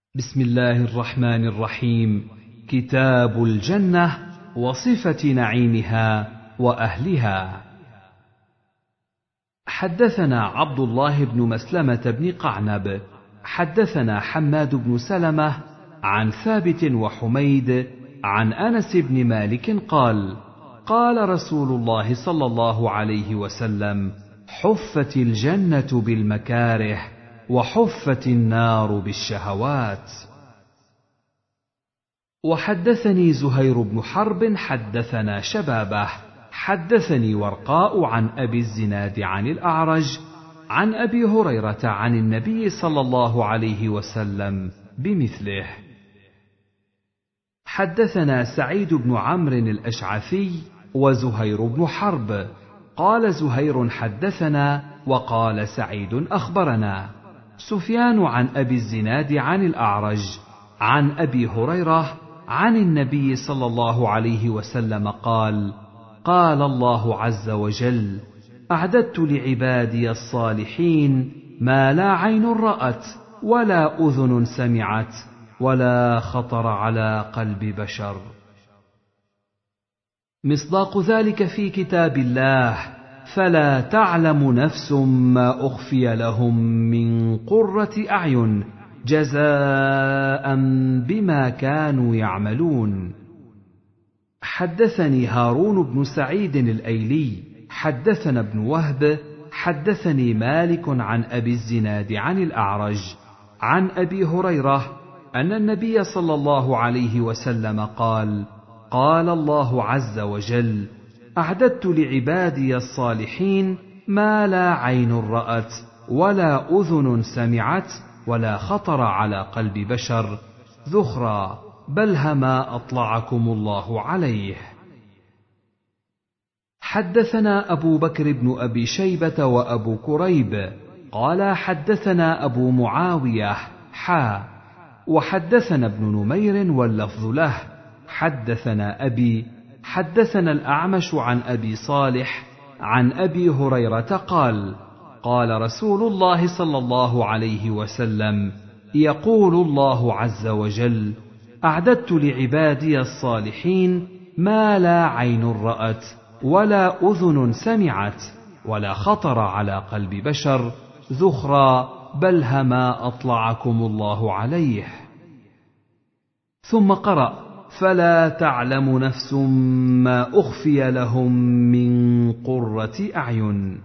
بسم الله الرحمن الرحيم. كتاب الجنة وصفة نعيمها وأهلها. حدثنا عبد الله بن مسلمة بن قعنب حدثنا حماد بن سلمة عن ثابت وحميد عن أنس بن مالك قال: قال رسول الله صلى الله عليه وسلم: حفت الجنة بالمكاره وحفت النار بالشهوات. وحدثني زهير بن حرب حدثنا شبابه حدثني ورقاء عن أبي الزناد عن الأعرج عن أبي هريرة عن النبي صلى الله عليه وسلم بمثله. حدثنا سعيد بن عمرو الأشعثي وزهير بن حرب. قال زهير: حدثنا، وقال سعيد: أخبرنا سفيان عن أبي الزناد عن الأعرج عن أبي هريرة عن النبي صلى الله عليه وسلم قال: قال الله عز وجل: أعددت لعبادي الصالحين ما لا عين رأت ولا أذن سمعت ولا خطر على قلب بشر. مصداق ذلك في كتاب الله: فلا تعلم نفس ما أخفي لهم من قرة أعين جزاء بما كانوا يعملون. حدثني هارون بن سعيد الأيلي حدثنا ابن وهب حدثني مالك عن أبي الزناد عن الأعرج عن أبي هريرة أن النبي صلى الله عليه وسلم قال: قال الله عز وجل: أعددت لعبادي الصالحين ما لا عين رأت ولا أذن سمعت ولا خطر على قلب بشر ذخرا بل هما أطلعكم الله عليه. حدثنا أبو بكر بن أبي شيبة وأبو كريب قال: حدثنا أبو معاوية وحدثنا ابن نمير واللفظ له حدثنا أبي حدثنا الأعمش عن أبي صالح عن أبي هريرة قال: قال رسول الله صلى الله عليه وسلم: يقول الله عز وجل: أعددت لعبادي الصالحين ما لا عين رأت ولا أذن سمعت ولا خطر على قلب بشر ذخرا بل هما أطلعكم الله عليه. ثم قرأ: فلا تعلم نفس ما أخفي لهم من قرة أعين.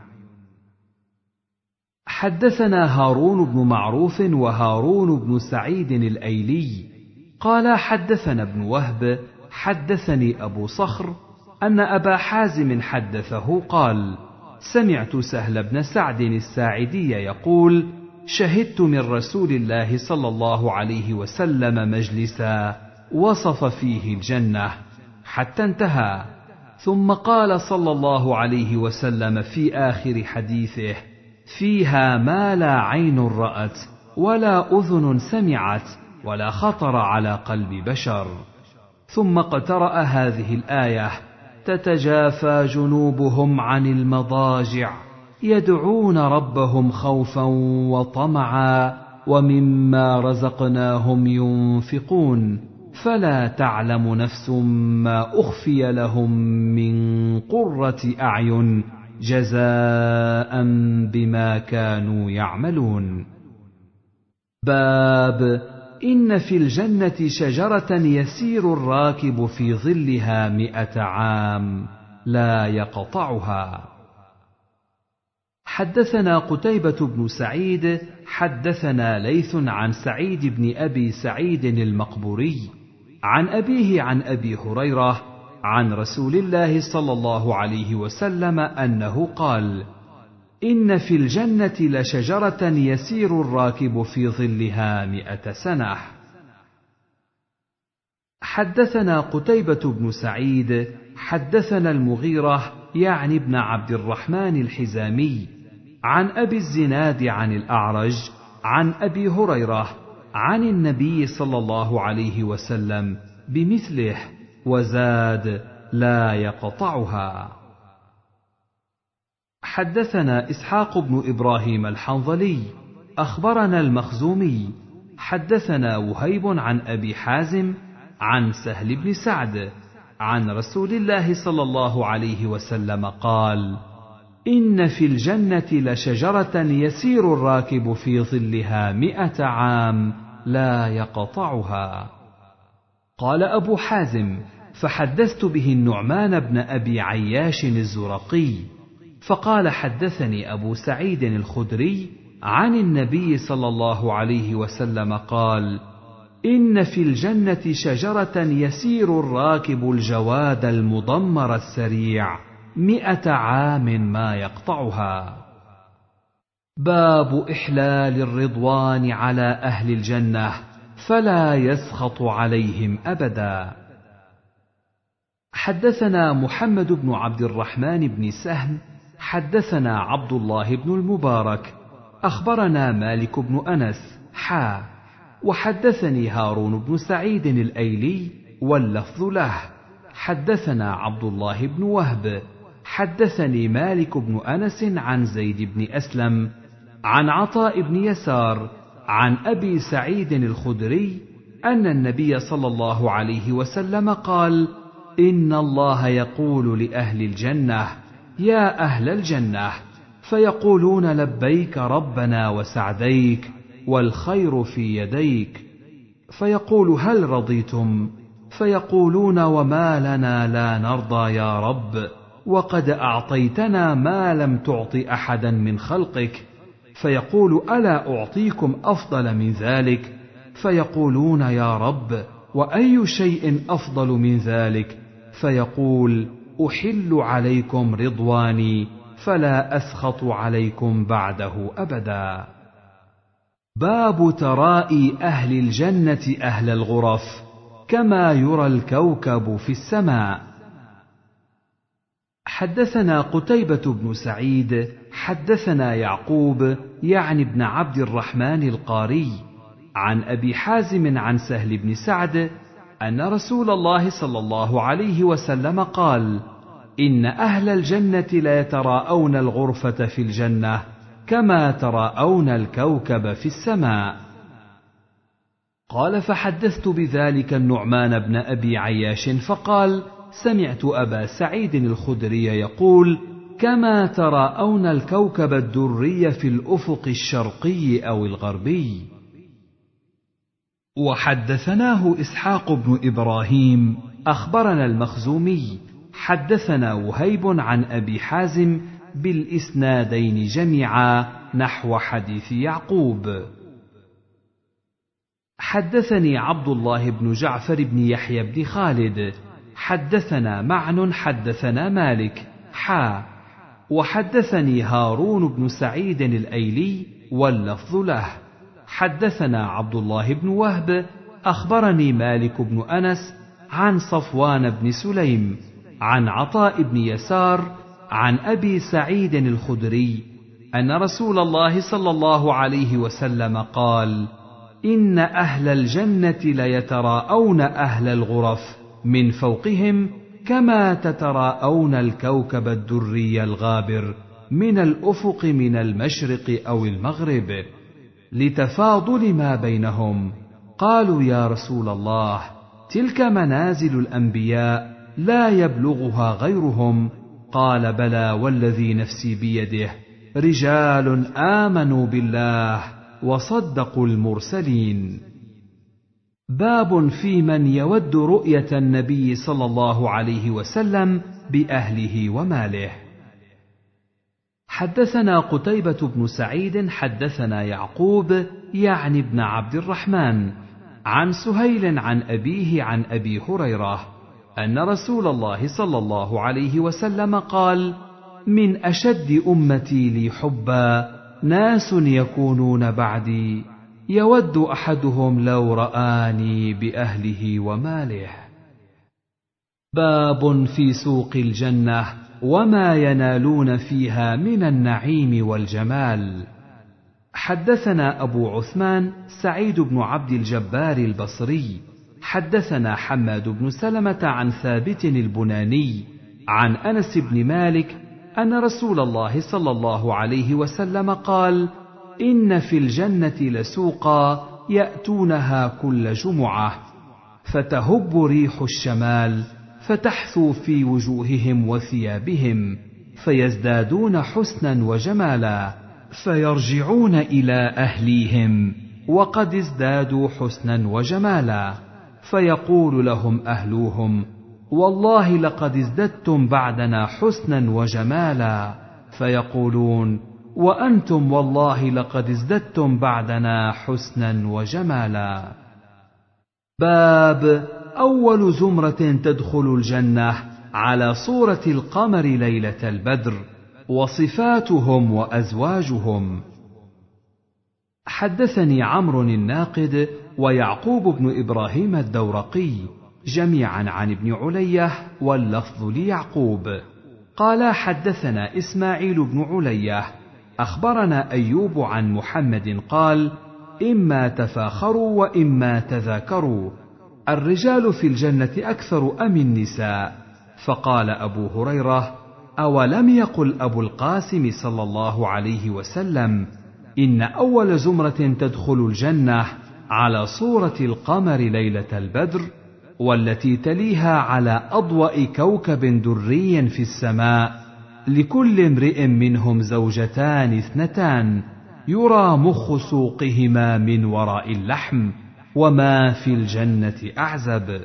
حدثنا هارون بن معروف وهارون بن سعيد الأيلي قال: حدثنا ابن وهب حدثني أبو صخر أن أبا حازم حدثه قال: سمعت سهل بن سعد الساعدي يقول: شهدت من رسول الله صلى الله عليه وسلم مجلسا وصف فيه الجنة حتى انتهى، ثم قال صلى الله عليه وسلم في آخر حديثه: فيها ما لا عين رأت ولا أذن سمعت ولا خطر على قلب بشر. ثم اقترأ هذه الآية: تتجافى جنوبهم عن المضاجع يدعون ربهم خوفا وطمعا ومما رزقناهم ينفقون فلا تعلم نفس ما أخفي لهم من قرة أعين جزاء بما كانوا يعملون. باب إن في الجنة شجرة يسير الراكب في ظلها 100 عام لا يقطعها. حدثنا قتيبة بن سعيد حدثنا ليث عن سعيد بن أبي سعيد المقبوري عن أبيه عن أبي هريرة عن رسول الله صلى الله عليه وسلم أنه قال: إن في الجنة لشجرة يسير الراكب في ظلها 100 سنة. حدثنا قتيبة بن سعيد حدثنا المغيرة يعني ابن عبد الرحمن الحزامي عن أبي الزناد عن الأعرج عن أبي هريرة عن النبي صلى الله عليه وسلم بمثله وزاد: لا يقطعها. حدثنا إسحاق بن إبراهيم الحنظلي أخبرنا المخزومي حدثنا وهيب عن أبي حازم عن سهل بن سعد عن رسول الله صلى الله عليه وسلم قال: إن في الجنة لشجرة يسير الراكب في ظلها 100 عام لا يقطعها. قال أبو حازم: فحدثت به النعمان بن أبي عياش الزرقي، فقال: حدثني أبو سعيد الخدري عن النبي صلى الله عليه وسلم قال: إن في الجنة شجرة يسير الراكب الجواد المضمر السريع 100 عام ما يقطعها. باب إحلال الرضوان على أهل الجنة فلا يسخط عليهم أبدا. حدثنا محمد بن عبد الرحمن بن سهم حدثنا عبد الله بن المبارك أخبرنا مالك بن أنس وحدثني هارون بن سعيد الأيلي واللفظ له. حدثنا عبد الله بن وهب حدثني مالك بن أنس عن زيد بن أسلم عن عطاء بن يسار عن أبي سعيد الخدري أن النبي صلى الله عليه وسلم قال: إن الله يقول لأهل الجنة: يا أهل الجنة، فيقولون: لبيك ربنا وسعديك والخير في يديك. فيقول: هل رضيتم؟ فيقولون: وما لنا لا نرضى يا رب، وقد أعطيتنا ما لم تعط أحدا من خلقك. فيقول: ألا أعطيكم أفضل من ذلك؟ فيقولون: يا رب، وأي شيء أفضل من ذلك؟ فيقول: أحل عليكم رضواني فلا أسخط عليكم بعده أبدا. باب ترائي أهل الجنة أهل الغرف كما يرى الكوكب في السماء. حدثنا قتيبة بن سعيد حدثنا يعقوب يعني بن عبد الرحمن القاري عن أبي حازم عن سهل بن سعد أن رسول الله صلى الله عليه وسلم قال: إن أهل الجنة ليتراءون الغرفة في الجنة كما تراءون الكوكب في السماء. قال: فحدثت بذلك النعمان بن أبي عياش فقال: سمعت أبا سعيد الخدري يقول: كما تراءون الكوكب الدري في الأفق الشرقي أو الغربي. وحدثناه إسحاق بن إبراهيم أخبرنا المخزومي حدثنا وهيب عن أبي حازم بالإسنادين جميعا نحو حديث يعقوب. حدثني عبد الله بن جعفر بن يحيى بن خالد حدثنا معن حدثنا مالك وحدثني هارون بن سعيد الأيلي واللفظ له. حدثنا عبد الله بن وهب أخبرني مالك بن أنس عن صفوان بن سليم عن عطاء بن يسار عن أبي سعيد الخدري أن رسول الله صلى الله عليه وسلم قال: إن أهل الجنة ليتراءون أهل الغرف من فوقهم كما تتراءون الكوكب الدري الغابر من الأفق من المشرق أو المغرب، لتفاضل ما بينهم. قالوا: يا رسول الله، تلك منازل الأنبياء لا يبلغها غيرهم. قال: بلى والذي نفسي بيده، رجال آمنوا بالله وصدقوا المرسلين. باب في من يود رؤية النبي صلى الله عليه وسلم بأهله وماله. حدثنا قتيبة بن سعيد حدثنا يعقوب يعني بن عبد الرحمن عن سهيل عن أبيه عن أبي هريرة أن رسول الله صلى الله عليه وسلم قال: من أشد أمتي لي حبا ناس يكونون بعدي يود أحدهم لو رآني بأهله وماله. باب في سوق الجنة وما ينالون فيها من النعيم والجمال. حدثنا أبو عثمان سعيد بن عبد الجبار البصري حدثنا حماد بن سلمة عن ثابت البناني عن أنس بن مالك أن رسول الله صلى الله عليه وسلم قال: إن في الجنة لسوقا يأتونها كل جمعة، فتهب ريح الشمال فتحثو في وجوههم وثيابهم، فيزدادون حسنا وجمالا، فيرجعون إلى أهليهم وقد ازدادوا حسنا وجمالا، فيقول لهم أهلوهم: والله لقد ازددتم بعدنا حسنا وجمالا، فيقولون: وأنتم والله لقد ازددتم بعدنا حسنا وجمالا. باب أول زمرة تدخل الجنة على صورة القمر ليلة البدر، وصفاتهم وأزواجهم. حدثني عمرو الناقد ويعقوب بن إبراهيم الدورقي جميعا عن ابن علية، واللفظ ليعقوب، قال: حدثنا إسماعيل بن علية أخبرنا أيوب عن محمد قال: إما تفاخروا وإما تذاكروا، الرجال في الجنة أكثر أم النساء؟ فقال أبو هريرة: أولم يقل أبو القاسم صلى الله عليه وسلم: إن أول زمرة تدخل الجنة على صورة القمر ليلة البدر، والتي تليها على أضوأ كوكب دري في السماء، لكل امرئ منهم زوجتان اثنتان، يرى مخ سوقهما من وراء اللحم، وما في الجنة أعزب.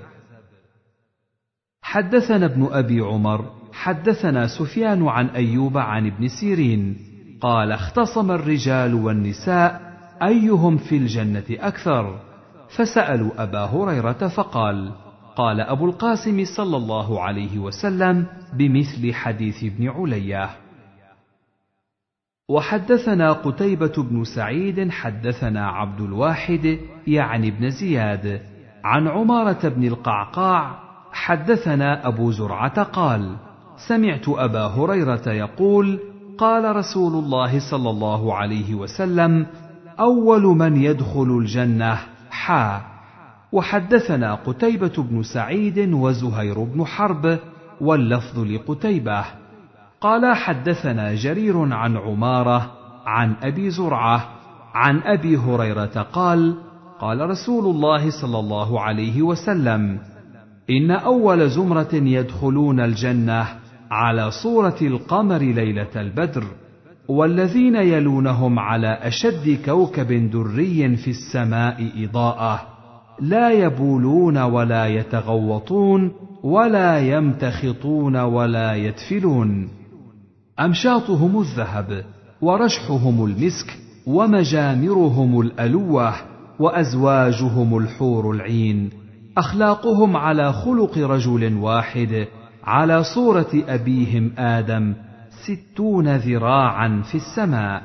حدثنا ابن أبي عمر حدثنا سفيان عن أيوب عن ابن سيرين قال: اختصم الرجال والنساء أيهم في الجنة أكثر، فسألوا أبا هريرة فقال: قال أبو القاسم صلى الله عليه وسلم بمثل حديث ابن علية. وحدثنا قتيبة بن سعيد حدثنا عبد الواحد يعني ابن زياد عن عمارة بن القعقاع حدثنا أبو زرعة قال: سمعت أبا هريرة يقول: قال رسول الله صلى الله عليه وسلم: أول من يدخل الجنة حا. وحدثنا قتيبة بن سعيد وزهير بن حرب، واللفظ لقتيبة، قال: حدثنا جرير عن عمارة عن أبي زرعة عن أبي هريرة قال: قال رسول الله صلى الله عليه وسلم: إن أول زمرة يدخلون الجنة على صورة القمر ليلة البدر، والذين يلونهم على أشد كوكب دري في السماء إضاءة، لا يبولون ولا يتغوطون ولا يمتخطون ولا يتفلون، أمشاطهم الذهب، ورشحهم المسك، ومجامرهم الألوة، وأزواجهم الحور العين، أخلاقهم على خلق رجل واحد، على صورة أبيهم آدم، 60 ذراعا في السماء.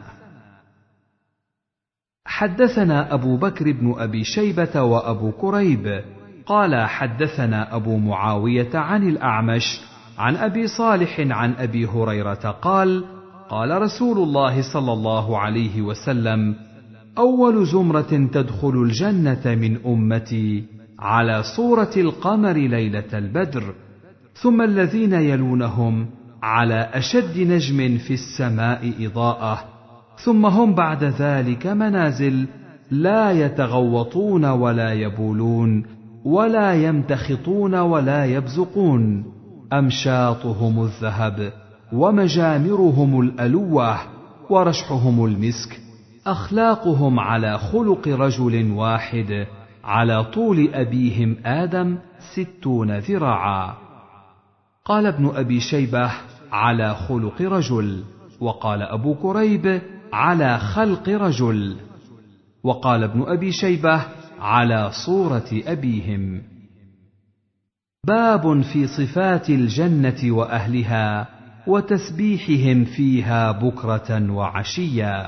حدثنا أبو بكر بن أبي شيبة وأبو كريب قال: حدثنا أبو معاوية عن الأعمش عن أبي صالح عن أبي هريرة قال: قال رسول الله صلى الله عليه وسلم: أول زمرة تدخل الجنة من أمتي على صورة القمر ليلة البدر، ثم الذين يلونهم على أشد نجم في السماء إضاءة، ثم هم بعد ذلك منازل، لا يتغوطون ولا يبولون ولا يمتخطون ولا يبزقون، أمشاطهم الذهب، ومجامرهم الألوة، ورشحهم المسك، أخلاقهم على خلق رجل واحد، على طول أبيهم آدم 60 ذراعا. قال ابن أبي شيبة: على خلق رجل. وقال أبو كريب: على خلق رجل. وقال ابن أبي شيبة: على صورة أبيهم. باب في صفات الجنة وأهلها وتسبيحهم فيها بكرة وعشيا.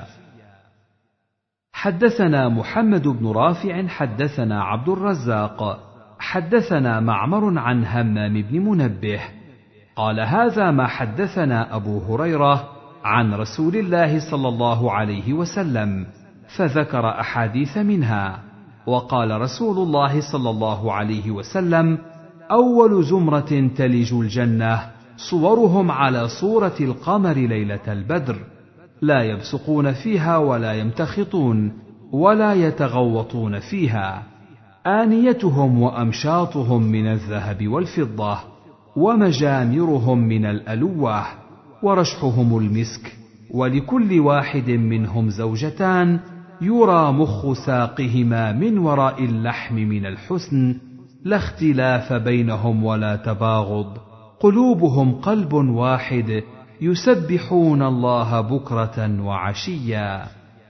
حدثنا محمد بن رافع حدثنا عبد الرزاق حدثنا معمر عن همام بن منبه قال: هذا ما حدثنا أبو هريرة عن رسول الله صلى الله عليه وسلم، فذكر أحاديث منها. وقال رسول الله صلى الله عليه وسلم: أول زمرة تلج الجنة صورهم على صورة القمر ليلة البدر، لا يبصقون فيها ولا يمتخطون، ولا يتغوطون فيها، آنيتهم وأمشاطهم من الذهب والفضة، ومجامرهم من الألوة، ورشحهم المسك، ولكل واحد منهم زوجتان، يرى مخ ساقهما من وراء اللحم من الحسن، لا اختلاف بينهم ولا تباغض، قلوبهم قلب واحد، يسبحون الله بكرة وعشيا.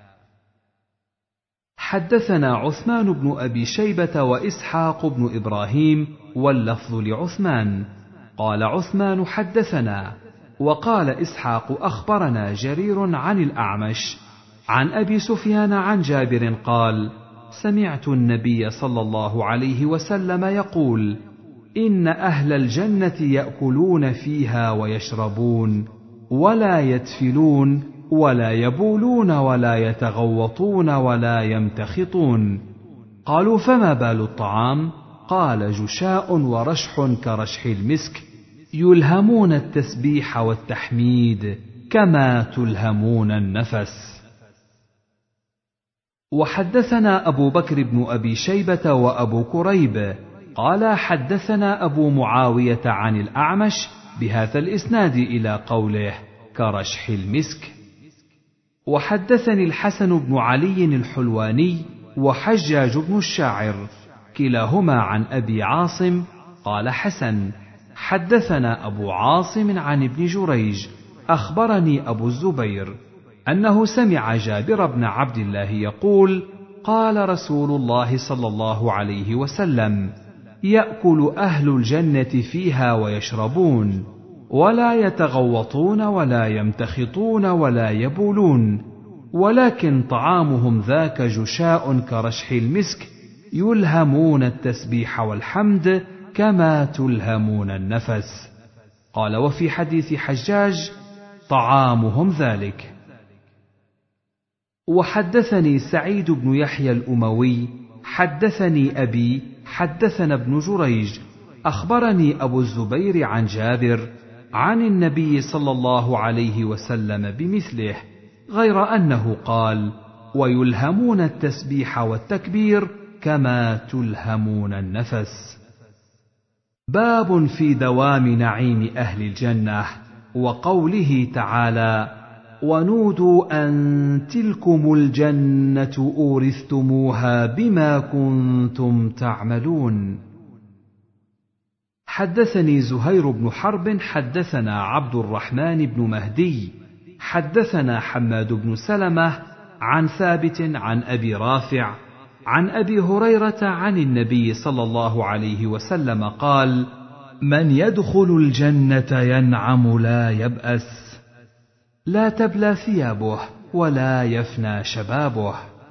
حدثنا عثمان بن أبي شيبة وإسحاق بن إبراهيم، واللفظ لعثمان. قال عثمان حدثنا، وقال إسحاق أخبرنا جرير عن الأعمش عن أبي سفيان عن جابر قال: سمعت النبي صلى الله عليه وسلم يقول: إن أهل الجنة يأكلون فيها ويشربون، ولا يتفلون، ولا يبولون، ولا يتغوطون، ولا يمتخطون. قالوا: فما بال الطعام؟ قال: جشاء ورشح كرشح المسك، يلهمون التسبيح والتحميد كما تلهمون النفس. وحدثنا أبو بكر بن أبي شيبة وأبو كريب قال حدثنا أبو معاوية عن الأعمش بهذا الإسناد إلى قوله كرشح المسك. وحدثني الحسن بن علي الحلواني وحجاج بن الشاعر كلاهما عن أبي عاصم قال حسن: حدثنا أبو عاصم عن ابن جريج أخبرني أبو الزبير أنه سمع جابر بن عبد الله يقول: قال رسول الله صلى الله عليه وسلم: يأكل أهل الجنة فيها ويشربون، ولا يتغوطون، ولا يمتخطون، ولا يبولون، ولكن طعامهم ذاك جشاء كرشح المسك، يلهمون التسبيح والحمد كما تلهمون النفس. قال: وفي حديث حجاج: طعامهم ذلك. وحدثني سعيد بن يحيى الأموي حدثني أبي حدثنا ابن جريج أخبرني أبو الزبير عن جابر عن النبي صلى الله عليه وسلم بمثله، غير أنه قال: ويلهمون التسبيح والتكبير كما تلهمون النفس. باب في دوام نعيم أهل الجنة، وقوله تعالى: ونودوا أن تلكم الجنة أورثتموها بما كنتم تعملون. حدثني زهير بن حرب حدثنا عبد الرحمن بن مهدي حدثنا حماد بن سلمة عن ثابت عن أبي رافع عن أبي هريرة عن النبي صلى الله عليه وسلم قال: من يدخل الجنة ينعم لا يبأس، لا تبلى ثيابه ولا يفنى شبابه.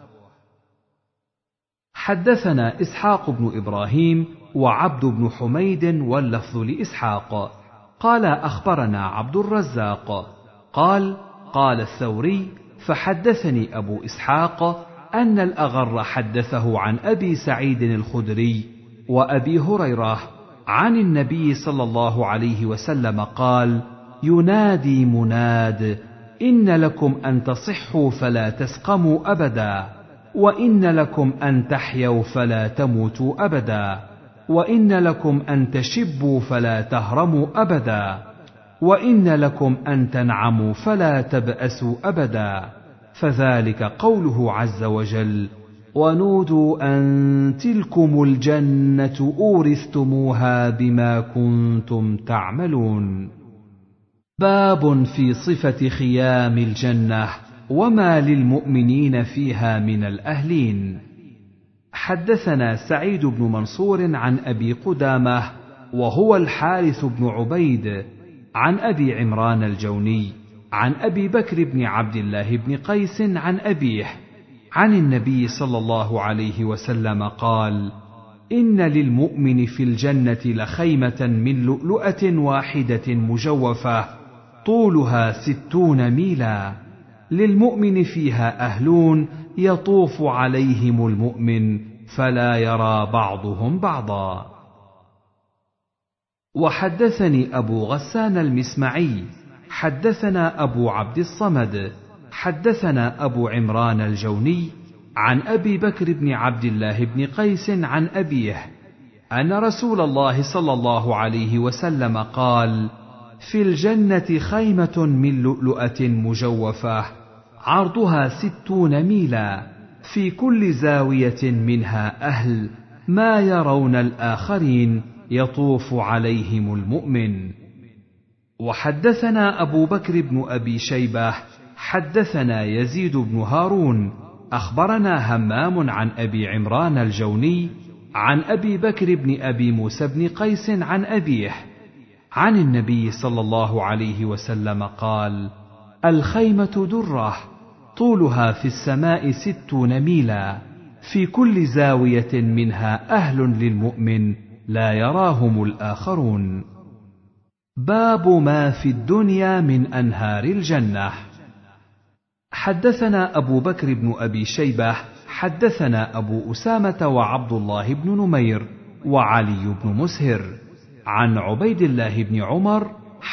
حدثنا إسحاق بن إبراهيم وعبد بن حميد، واللفظ لإسحاق قال: أخبرنا عبد الرزاق قال: قال الثوري: فحدثني أبو إسحاق أن الأغر حدثه عن أبي سعيد الخدري وأبي هريرة عن النبي صلى الله عليه وسلم قال: ينادي مناد: إن لكم أن تصحوا فلا تسقموا أبدا، وإن لكم أن تحيوا فلا تموتوا أبدا، وإن لكم أن تشبوا فلا تهرموا أبدا، وإن لكم أن تنعموا فلا تبأسوا أبدا. فذلك قوله عز وجل: ونودوا أن تلكم الجنة أورثتموها بما كنتم تعملون. باب في صفة خيام الجنة وما للمؤمنين فيها من الأهلين. حدثنا سعيد بن منصور عن أبي قدامة وهو الحارث بن عبيد عن أبي عمران الجوني عن أبي بكر بن عبد الله بن قيس عن أبيه عن النبي صلى الله عليه وسلم قال: إن للمؤمن في الجنة لخيمة من لؤلؤة واحدة مجوفة طولها 60 ميلا، للمؤمن فيها أهلون يطوف عليهم المؤمن فلا يرى بعضهم بعضا. وحدثني أبو غسان المسمعي حدثنا أبو عبد الصمد حدثنا أبو عمران الجوني عن أبي بكر بن عبد الله بن قيس عن أبيه أن رسول الله صلى الله عليه وسلم قال: في الجنة خيمة من لؤلؤة مجوفة عرضها 60 ميلا، في كل زاوية منها أهل ما يرون الآخرين يطوف عليهم المؤمن. وحدثنا أبو بكر بن أبي شيبة حدثنا يزيد بن هارون أخبرنا همام عن أبي عمران الجوني عن أبي بكر بن أبي موسى بن قيس عن أبيه عن النبي صلى الله عليه وسلم قال: الخيمة درة طولها في السماء 60 ميلا، في كل زاوية منها أهل للمؤمن لا يراهم الآخرون. باب ما في الدنيا من أنهار الجنة. حدثنا أبو بكر بن أبي شيبة حدثنا أبو أسامة وعبد الله بن نمير وعلي بن مسهر عن عبيد الله بن عمر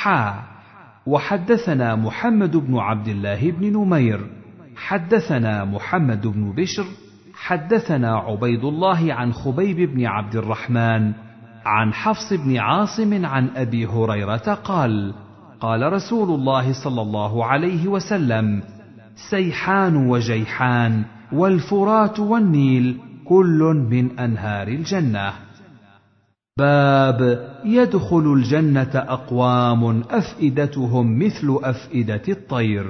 وحدثنا محمد بن عبد الله بن نمير حدثنا محمد بن بشر حدثنا عبيد الله عن خبيب بن عبد الرحمن عن حفص بن عاصم عن أبي هريرة قال: قال رسول الله صلى الله عليه وسلم: سيحان وجيحان والفرات والنيل كل من أنهار الجنة. باب يدخل الجنة أقوام أفئدتهم مثل أفئدة الطير.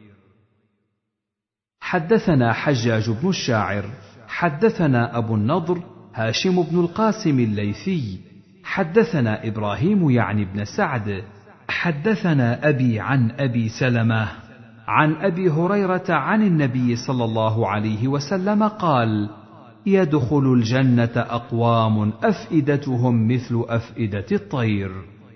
حدثنا حجاج بن الشاعر حدثنا أبو النضر هاشم بن القاسم الليثي حدثنا إبراهيم يعني بن سعد حدثنا أبي عن أبي سلمة عن أبي هريرة عن النبي صلى الله عليه وسلم قال: يدخل الجنة أقوام أفئدتهم مثل أفئدة الطير.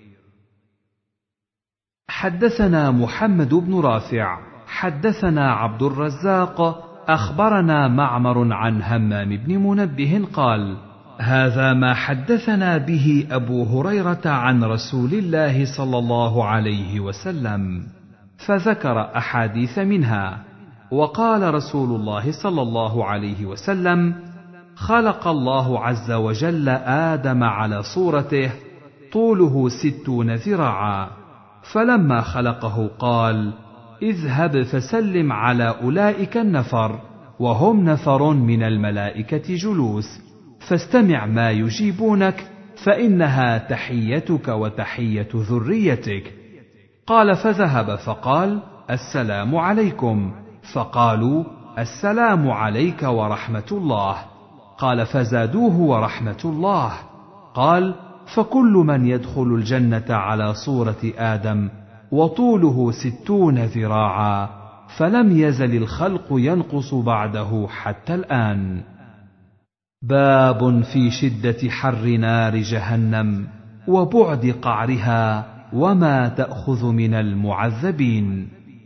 حدثنا محمد بن رافع حدثنا عبد الرزاق أخبرنا معمر عن همام بن منبه قال: هذا ما حدثنا به أبو هريرة عن رسول الله صلى الله عليه وسلم، فذكر أحاديث منها. وقال رسول الله صلى الله عليه وسلم: خلق الله عز وجل آدم على صورته طوله 60 ذراعا، فلما خلقه قال: اذهب فسلم على أولئك النفر، وهم نفر من الملائكة جلوس، فاستمع ما يجيبونك، فإنها تحيتك وتحية ذريتك. قال: فذهب فقال: السلام عليكم، فقالوا: السلام عليك ورحمة الله. قال: فزادوه ورحمة الله. قال: فكل من يدخل الجنة على صورة آدم وطوله 60 ذراعا، فلم يزل الخلق ينقص بعده حتى الآن. باب في شدة حر نار جهنم وبعد قعرها وما تأخذ من المعذبين.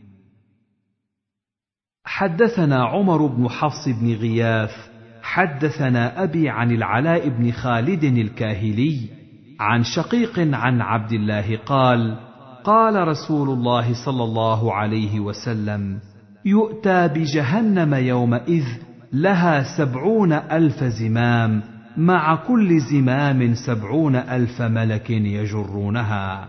حدثنا عمر بن حفص بن غياث حدثنا أبي عن العلاء بن خالد الكاهلي عن شقيق عن عبد الله قال: قال رسول الله صلى الله عليه وسلم: يؤتى بجهنم يومئذ لها 70,000 زمام، مع كل زمام 70,000 ملك يجرونها.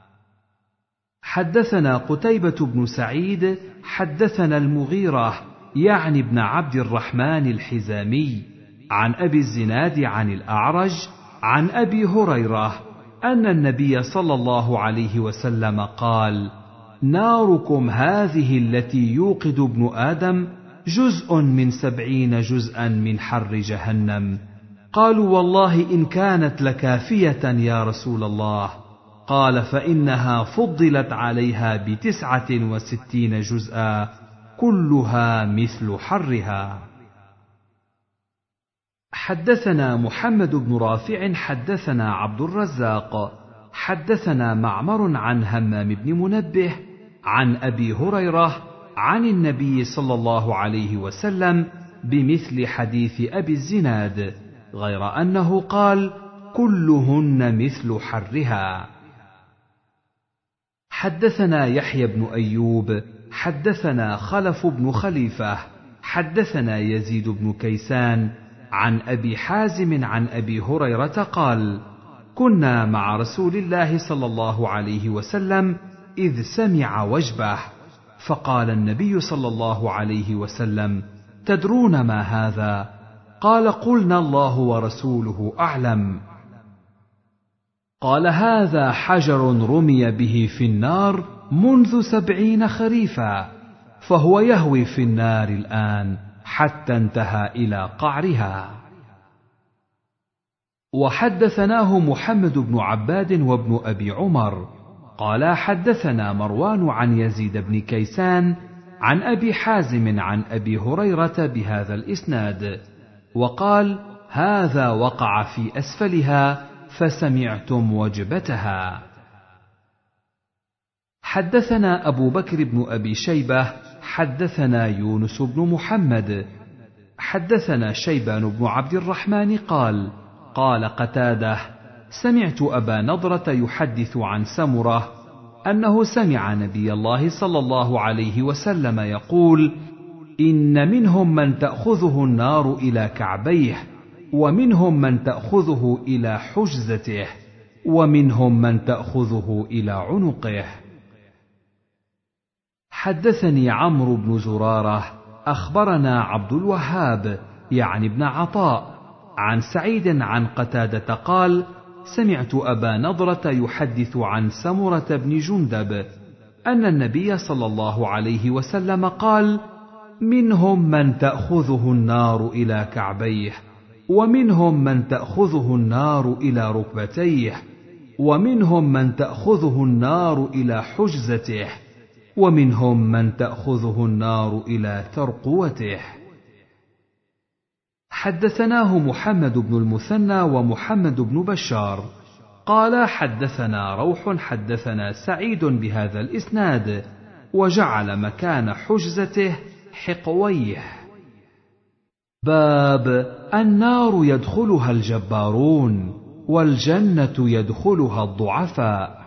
حدثنا قتيبة بن سعيد حدثنا المغيرة يعني ابن عبد الرحمن الحزامي عن أبي الزناد عن الأعرج عن أبي هريرة أن النبي صلى الله عليه وسلم قال: ناركم هذه التي يوقد ابن آدم جزء من 70 جزءا من حر جهنم. قالوا: والله إن كانت لكافية يا رسول الله. قال: فإنها فضلت عليها ب69 جزءا كلها مثل حرها. حدثنا محمد بن رافع حدثنا عبد الرزاق حدثنا معمر عن همام بن منبه عن أبي هريرة عن النبي صلى الله عليه وسلم بمثل حديث أبي الزناد، غير أنه قال: كلهن مثل حرها. حدثنا يحيى بن أيوب حدثنا خلف بن خليفة حدثنا يزيد بن كيسان عن أبي حازم عن أبي هريرة قال: كنا مع رسول الله صلى الله عليه وسلم إذ سمع وجبه، فقال النبي صلى الله عليه وسلم: تدرون ما هذا؟ قال: قلنا الله ورسوله أعلم. قال: هذا حجر رمي به في النار منذ 70 خريفا، فهو يهوي في النار الآن حتى انتهى إلى قعرها. وحدثناه محمد بن عباد وابن أبي عمر قال: حدثنا مروان عن يزيد بن كيسان عن أبي حازم عن أبي هريرة بهذا الإسناد، وقال: هذا وقع في أسفلها فسمعتم وجبتها. حدثنا أبو بكر بن أبي شيبة حدثنا يونس بن محمد حدثنا شيبان بن عبد الرحمن قال: قال قتادة: سمعت أبا نضرة يحدث عن سمرة أنه سمع نبي الله صلى الله عليه وسلم يقول: إن منهم من تأخذه النار إلى كعبيه، ومنهم من تأخذه إلى حجزته، ومنهم من تأخذه إلى عنقه. حدثني عمرو بن زرارة أخبرنا عبد الوهاب يعني ابن عطاء عن سعيد عن قتادة قال: سمعت أبا نضرة يحدث عن سمرة بن جندب أن النبي صلى الله عليه وسلم قال: منهم من تأخذه النار إلى كعبيه، ومنهم من تأخذه النار إلى ركبتيه، ومنهم من تأخذه النار إلى حجزته، ومنهم من تأخذه النار إلى ترقوته. حدثناه محمد بن المثنى ومحمد بن بشار قال: حدثنا روح حدثنا سعيد بهذا الإسناد، وجعل مكان حجزته حقويه. باب النار يدخلها الجبارون والجنة يدخلها الضعفاء.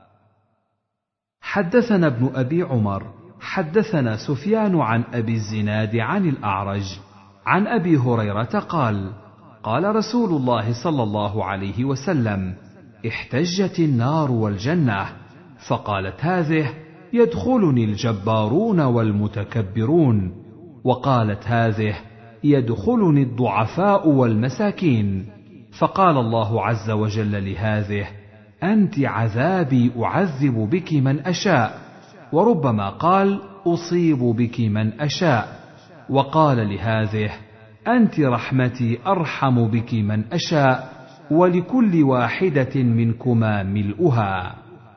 حدثنا ابن أبي عمر حدثنا سفيان عن أبي الزناد عن الأعرج عن أبي هريرة قال: قال رسول الله صلى الله عليه وسلم: احتجت النار والجنة، فقالت هذه: يدخلني الجبارون والمتكبرون، وقالت هذه: يدخلني الضعفاء والمساكين، فقال الله عز وجل لهذه: أنت عذابي أعذب بك من أشاء، وربما قال: أصيب بك من أشاء، وقال لهذه: أنت رحمتي أرحم بك من أشاء، ولكل واحدة منكما ملؤها.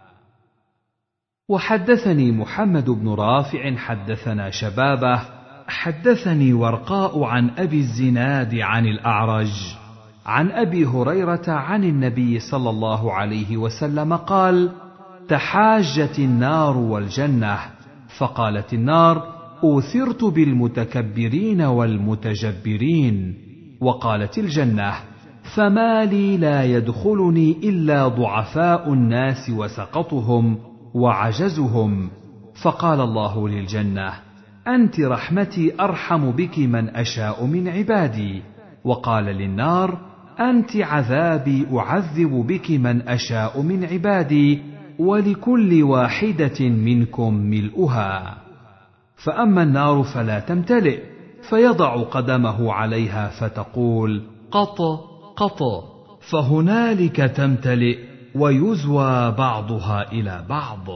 وحدثني محمد بن رافع حدثنا شبابه حدثني ورقاء عن أبي الزناد عن الأعرج عن أبي هريرة عن النبي صلى الله عليه وسلم قال: تحاجت النار والجنة، فقالت النار: أوثرت بالمتكبرين والمتجبرين، وقالت الجنة: فما لي لا يدخلني إلا ضعفاء الناس وسقطهم وعجزهم، فقال الله للجنة: أنت رحمتي أرحم بك من أشاء من عبادي، وقال للنار: أنت عذابي أعذب بك من أشاء من عبادي، ولكل واحدة منكم ملؤها. فأما النار فلا تمتلئ، فيضع قدمه عليها فتقول: قط قط، فهنالك تمتلئ ويزوى بعضها إلى بعض.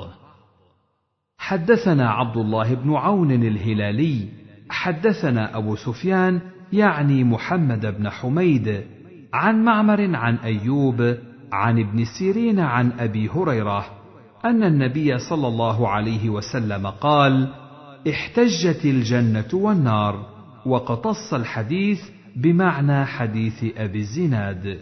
حدثنا عبد الله بن عون الهلالي حدثنا أبو سفيان يعني محمد بن حميد عن معمر عن أيوب عن ابن سيرين عن أبي هريرة أن النبي صلى الله عليه وسلم قال: احتجت الجنة والنار، وقتص الحديث بمعنى حديث أبي الزناد.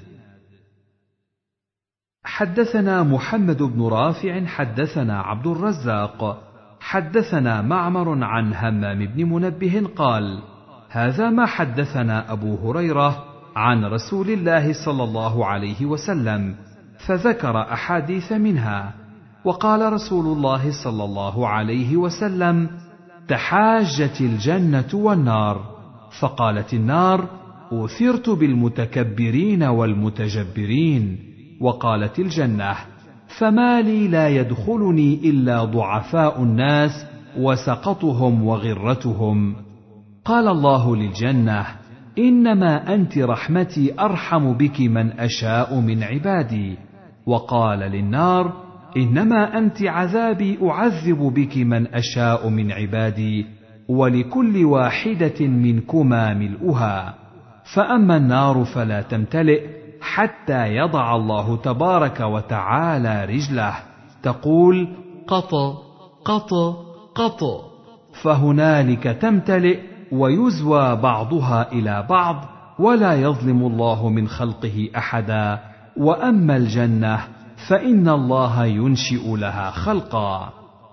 حدثنا محمد بن رافع حدثنا عبد الرزاق حدثنا معمر عن همام بن منبه قال: هذا ما حدثنا أبو هريرة عن رسول الله صلى الله عليه وسلم، فذكر أحاديث منها، وقال رسول الله صلى الله عليه وسلم: تحاجت الجنة والنار، فقالت النار: أوثرت بالمتكبرين والمتجبرين. وقالت الجنة: فما لي لا يدخلني إلا ضعفاء الناس وسقطهم وغرتهم. قال الله للجنة: إنما أنت رحمتي أرحم بك من أشاء من عبادي. وقال للنار: إنما أنت عذابي أعذب بك من أشاء من عبادي، ولكل واحدة منكما ملؤها. فأما النار فلا تمتلئ حتى يضع الله تبارك وتعالى رجله، تقول: قط قط قط، فهنالك تمتلئ ويزوى بعضها إلى بعض، ولا يظلم الله من خلقه أحدا. وأما الجنة فإن الله ينشئ لها خلقا.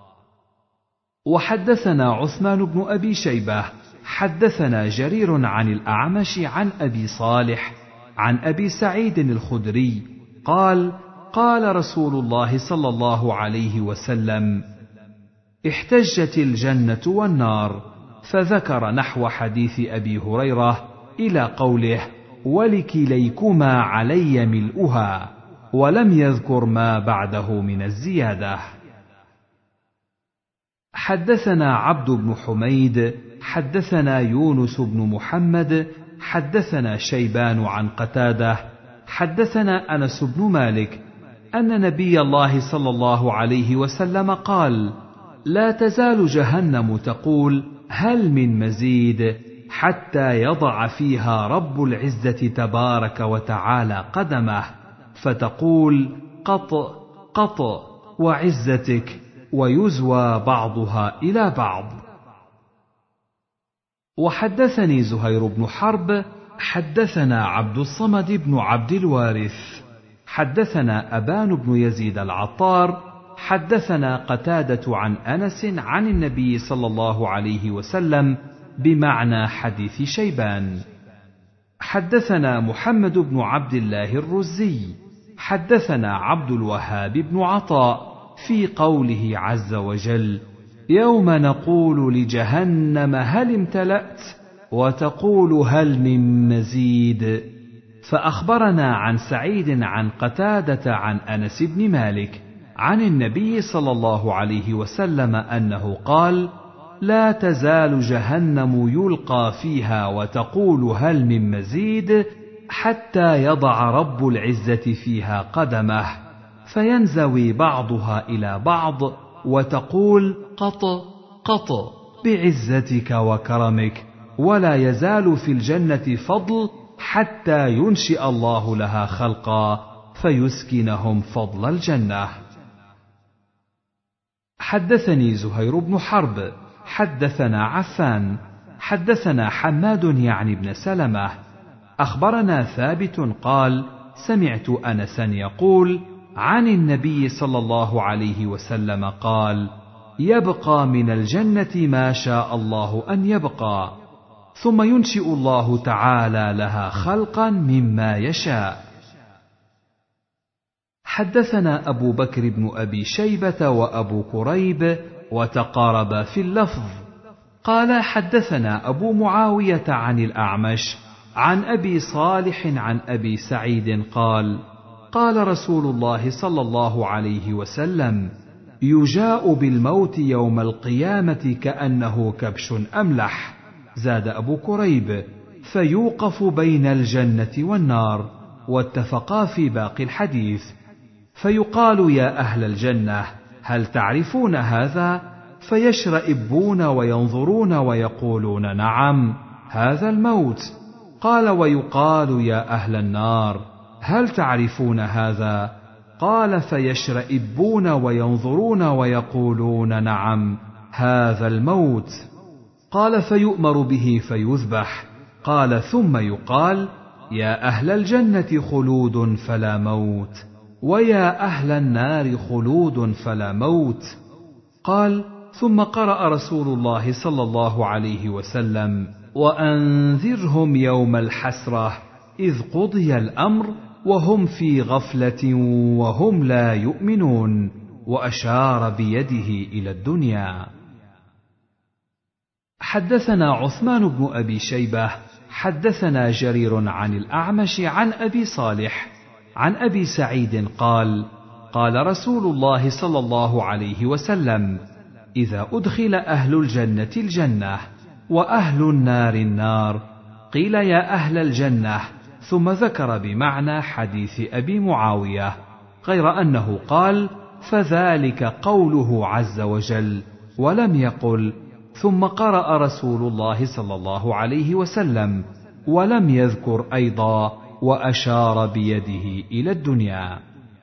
وحدثنا عثمان بن أبي شيبة حدثنا جرير عن الأعمش عن أبي صالح عن أبي سعيد الخدري قال: قال رسول الله صلى الله عليه وسلم: احتجت الجنة والنار، فذكر نحو حديث أبي هريرة إلى قوله: ولكليكما علي ملؤها، ولم يذكر ما بعده من الزيادة. حدثنا عبد بن حميد حدثنا يونس بن محمد حدثنا شيبان عن قتادة حدثنا أنس بن مالك أن نبي الله صلى الله عليه وسلم قال: لا تزال جهنم تقول: هل من مزيد، حتى يضع فيها رب العزة تبارك وتعالى قدمه، فتقول: قط قط وعزتك، ويزوى بعضها إلى بعض. وحدثني زهير بن حرب حدثنا عبد الصمد بن عبد الوارث حدثنا أبان بن يزيد العطار حدثنا قتادة عن أنس عن النبي صلى الله عليه وسلم بمعنى حديث شيبان. حدثنا محمد بن عبد الله الرزي حدثنا عبد الوهاب بن عطاء في قوله عز وجل: يوم نقول لجهنم هل امتلأت، وتقول هل من مزيد. فأخبرنا عن سعيد عن قتادة عن أنس بن مالك عن النبي صلى الله عليه وسلم أنه قال: لا تزال جهنم يلقى فيها وتقول هل من مزيد، حتى يضع رب العزة فيها قدمه، فينزوي بعضها إلى بعض، وتقول: قط قط بعزتك وكرمك، ولا يزال في الجنة فضل حتى ينشئ الله لها خلقا فيسكنهم فضل الجنة. حدثني زهير بن حرب حدثنا عفان حدثنا حماد يعني بن سلمة أخبرنا ثابت قال: سمعت أنسا يقول عن النبي صلى الله عليه وسلم قال: يبقى من الجنة ما شاء الله أن يبقى، ثم ينشئ الله تعالى لها خلقا مما يشاء. حدثنا أبو بكر بن أبي شيبة وأبو كريب وتقاربا في اللفظ. قال: حدثنا أبو معاوية عن الأعمش عن أبي صالح عن أبي سعيد قال: قال رسول الله صلى الله عليه وسلم: يجاء بالموت يوم القيامة كأنه كبش أملح. زاد أبو كريب: فيوقف بين الجنة والنار. واتفقا في باقي الحديث. فيقال: يا أهل الجنة هل تعرفون هذا؟ فيشرئبون وينظرون ويقولون: نعم، هذا الموت. قال: ويقال: يا أهل النار هل تعرفون هذا؟ قال: فيشرئبون وينظرون ويقولون: نعم، هذا الموت. قال: فيؤمر به فيذبح. قال: ثم يقال: يا أهل الجنة خلود فلا موت، ويا أهل النار خلود فلا موت. قال: ثم قرأ رسول الله صلى الله عليه وسلم: وأنذرهم يوم الحسرة إذ قضي الأمر وهم في غفلة وهم لا يؤمنون، وأشار بيده إلى الدنيا. حدثنا عثمان بن أبي شيبة حدثنا جرير عن الأعمش عن أبي صالح عن أبي سعيد قال قال رسول الله صلى الله عليه وسلم: إذا أدخل أهل الجنة الجنة وأهل النار النار قيل يا أهل الجنة، ثم ذكر بمعنى حديث أبي معاوية، غير أنه قال: فذلك قوله عز وجل، ولم يقل: ثم قرأ رسول الله صلى الله عليه وسلم، ولم يذكر أيضا وأشار بيده إلى الدنيا.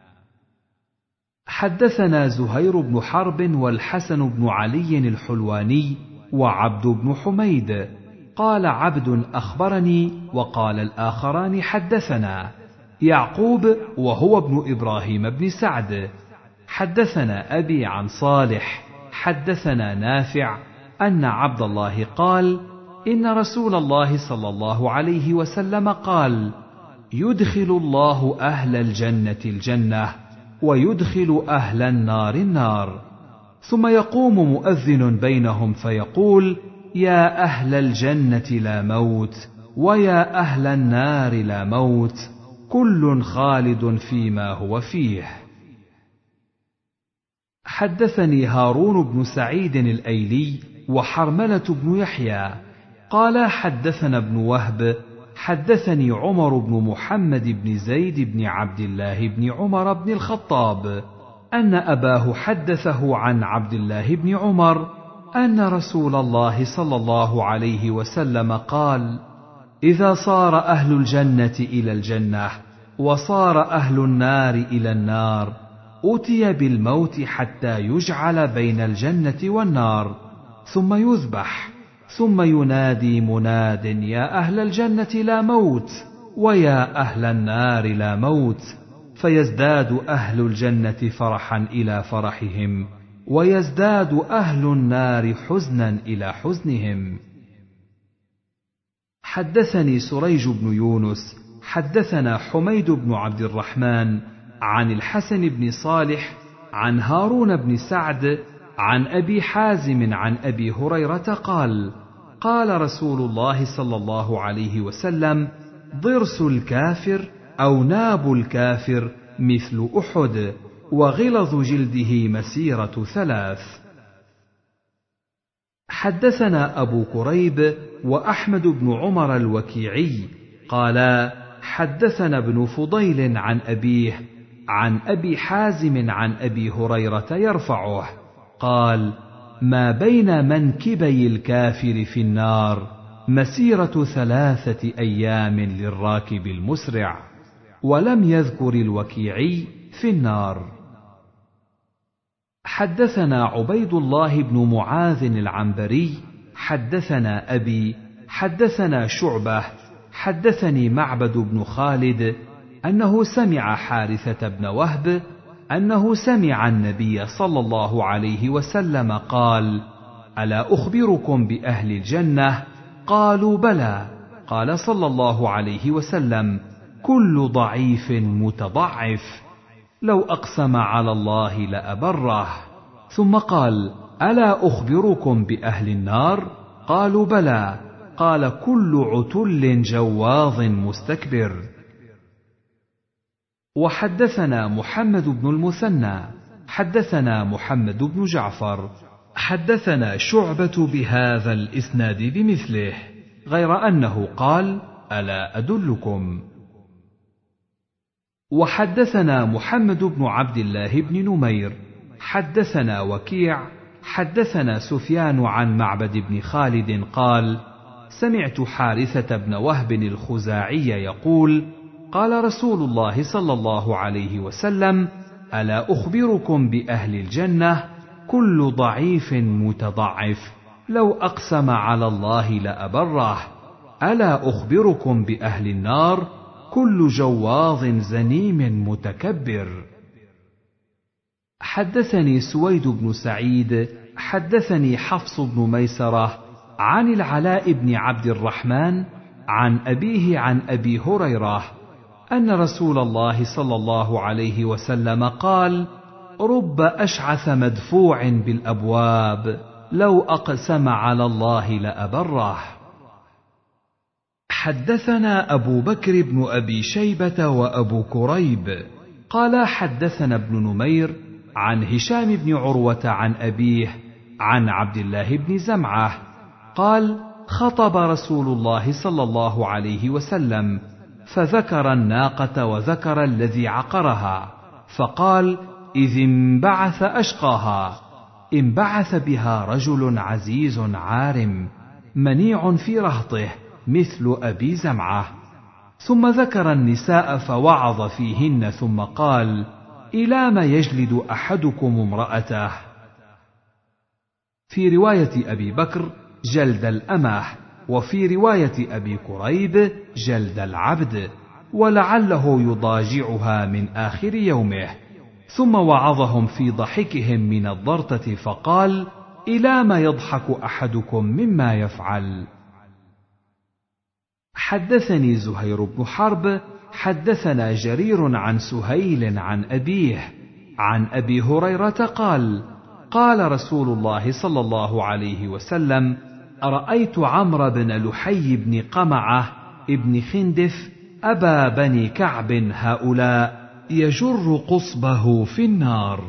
حدثنا زهير بن حرب والحسن بن علي الحلواني وعبد بن حميد قال عبد أخبرني، وقال الآخران حدثنا يعقوب وهو ابن إبراهيم بن سعد. حدثنا أبي عن صالح حدثنا نافع أن عبد الله قال: إن رسول الله صلى الله عليه وسلم قال: يدخل الله أهل الجنة الجنة ويدخل أهل النار النار، ثم يقوم مؤذن بينهم فيقول: يا أهل الجنة لا موت، ويا أهل النار لا موت، كل خالد فيما هو فيه. حدثني هارون بن سعيد الأيلي وحرملة بن يحيى قال حدثنا ابن وهب حدثني عمر بن محمد بن زيد بن عبد الله بن عمر بن الخطاب أن أباه حدثه عن عبد الله بن عمر أن رسول الله صلى الله عليه وسلم قال: إذا صار أهل الجنة إلى الجنة وصار أهل النار إلى النار أتي بالموت حتى يجعل بين الجنة والنار، ثم يذبح، ثم ينادي مناد: يا أهل الجنة لا موت، ويا أهل النار لا موت، فيزداد أهل الجنة فرحا إلى فرحهم، ويزداد أهل النار حزنا إلى حزنهم. حدثني سريج بن يونس حدثنا حميد بن عبد الرحمن عن الحسن بن صالح عن هارون بن سعد عن أبي حازم عن أبي هريرة قال: قال رسول الله صلى الله عليه وسلم: ضرس الكافر أو ناب الكافر مثل أحد، وغلظ جلده مسيرة 3. حدثنا أبو كريب وأحمد بن عمر الوكيعي قالا حدثنا ابن فضيل عن أبيه عن أبي حازم عن أبي هريرة يرفعه قال: ما بين منكبي الكافر في النار مسيرة 3 أيام للراكب المسرع. ولم يذكر الوكيعي في النار. حدثنا عبيد الله بن معاذ العنبري حدثنا أبي حدثنا شعبة حدثني معبد بن خالد أنه سمع حارثة بن وهب أنه سمع النبي صلى الله عليه وسلم قال: ألا أخبركم بأهل الجنة؟ قالوا بلى. قال صلى الله عليه وسلم: كل ضعيف متضعف، لو أقسم على الله لأبره. ثم قال: ألا أخبركم بأهل النار؟ قالوا بلى. قال: كل عتل جواظ مستكبر. وحدثنا محمد بن المثنى حدثنا محمد بن جعفر حدثنا شعبة بهذا الإسناد بمثله، غير أنه قال: ألا أدلكم. وحدثنا محمد بن عبد الله بن نمير حدثنا وكيع حدثنا سفيان عن معبد بن خالد قال: سمعت حارثة بن وهب الخزاعي يقول: قال رسول الله صلى الله عليه وسلم: ألا أخبركم بأهل الجنة؟ كل ضعيف متضعف، لو أقسم على الله لأبره. ألا أخبركم بأهل النار؟ كل جواظ زنيم متكبر. حدثني سويد بن سعيد حدثني حفص بن ميسرة عن العلاء بن عبد الرحمن عن أبيه عن أبي هريرة أن رسول الله صلى الله عليه وسلم قال: رب أشعث مدفوع بالأبواب لو أقسم على الله لأبره. حدثنا أبو بكر بن أبي شيبة وأبو كريب قال حدثنا ابن نمير عن هشام بن عروة عن أبيه عن عبد الله بن زمعة قال خطب رسول الله صلى الله عليه وسلم فذكر الناقة وذكر الذي عقرها، فقال إذ انبعث أشقاها، انبعث بها رجل عزيز عارم منيع في رهطه مثل أبي زمعة. ثم ذكر النساء فوعظ فيهن، ثم قال إلى ما يجلد أحدكم امرأته. في رواية أبي بكر جلد الأمة، وفي رواية أبي كريب جلد العبد، ولعله يضاجعها من آخر يومه. ثم وعظهم في ضحكهم من الضرطة فقال إلى ما يضحك أحدكم مما يفعل. حدثني زهير بن حرب حدثنا جرير عن سهيل عن أبيه عن أبي هريرة قال قال رسول الله صلى الله عليه وسلم أرأيت عمرو بن لحي بن قمعة ابن خندف أبا بني كعب هؤلاء يجر قصبه في النار.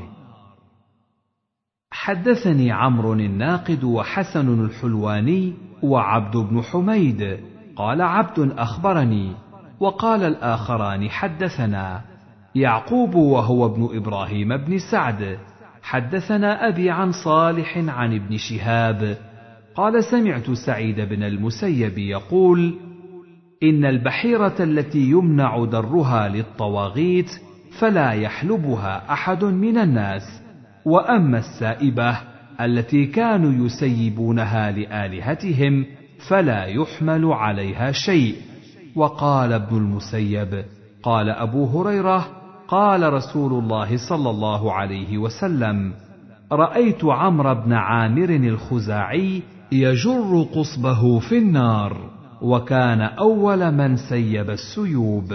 حدثني عمرو الناقد وحسن الحلواني وعبد بن حميد قال عبد أخبرني، وقال الآخران حدثنا يعقوب وهو ابن إبراهيم بن سعد حدثنا أبي عن صالح عن ابن شهاب قال سمعت سعيد بن المسيب يقول إن البحيرة التي يمنع درها للطواغيت فلا يحلبها أحد من الناس، وأما السائبة التي كانوا يسيبونها لآلهتهم فلا يحمل عليها شيء. وقال ابن المسيب قال أبو هريرة قال رسول الله صلى الله عليه وسلم رأيت عمرو بن عامر الخزاعي يجر قصبه في النار، وكان أول من سيب السيوب.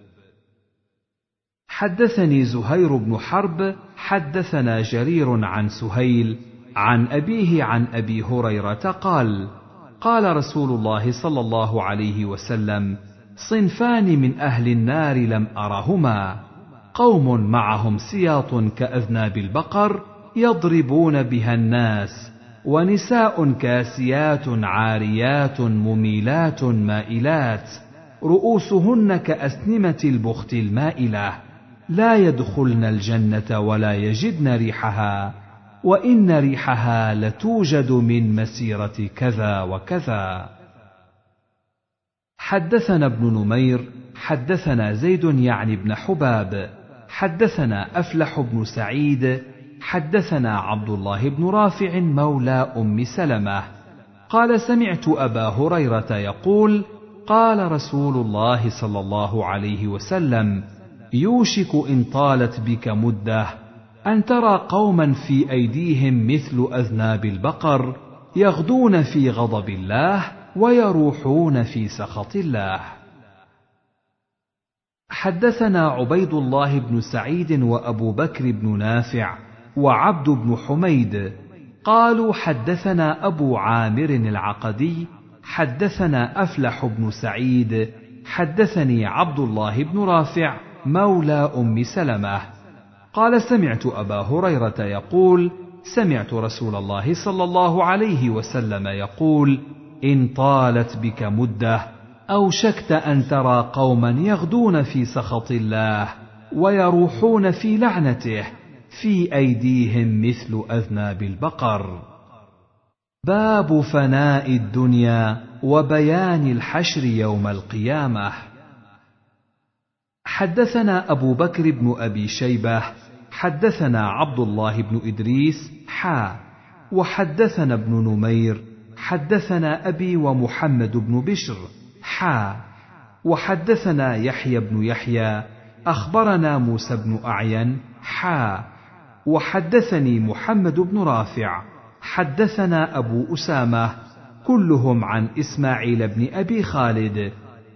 حدثني زهير بن حرب حدثنا جرير عن سهيل عن أبيه عن أبي هريرة قال قال رسول الله صلى الله عليه وسلم صنفان من أهل النار لم أرهما، قوم معهم سياط كأذناب البقر يضربون بها الناس، ونساء كاسيات عاريات مميلات مائلات رؤوسهن كأسنمة البخت المائلة، لا يدخلن الجنة ولا يجدن ريحها، وإن ريحها لتوجد من مسيرة كذا وكذا. حدثنا ابن نمير حدثنا زيد يعني بن حباب حدثنا أفلح بن سعيد حدثنا عبد الله بن رافع مولى أم سلمة قال سمعت أبا هريرة يقول قال رسول الله صلى الله عليه وسلم يوشك إن طالت بك مدة أن ترى قوما في أيديهم مثل أذناب البقر يغدون في غضب الله ويروحون في سخط الله. حدثنا عبيد الله بن سعيد وأبو بكر بن نافع وعبد بن حميد قالوا حدثنا أبو عامر العقدي حدثنا أفلح بن سعيد حدثني عبد الله بن رافع مولى أم سلمة قال سمعت أبا هريرة يقول سمعت رسول الله صلى الله عليه وسلم يقول إن طالت بك مدة أوشكت أن ترى قوما يغدون في سخط الله ويروحون في لعنته في أيديهم مثل أذناب البقر. باب فناء الدنيا وبيان الحشر يوم القيامة. حدثنا أبو بكر بن أبي شيبة حدثنا عبد الله بن إدريس وحدثنا ابن نمير حدثنا أبي ومحمد بن بشر وحدثنا يحيى بن يحيى أخبرنا موسى بن أعين وحدثني محمد بن رافع حدثنا أبو أسامة كلهم عن إسماعيل بن أبي خالد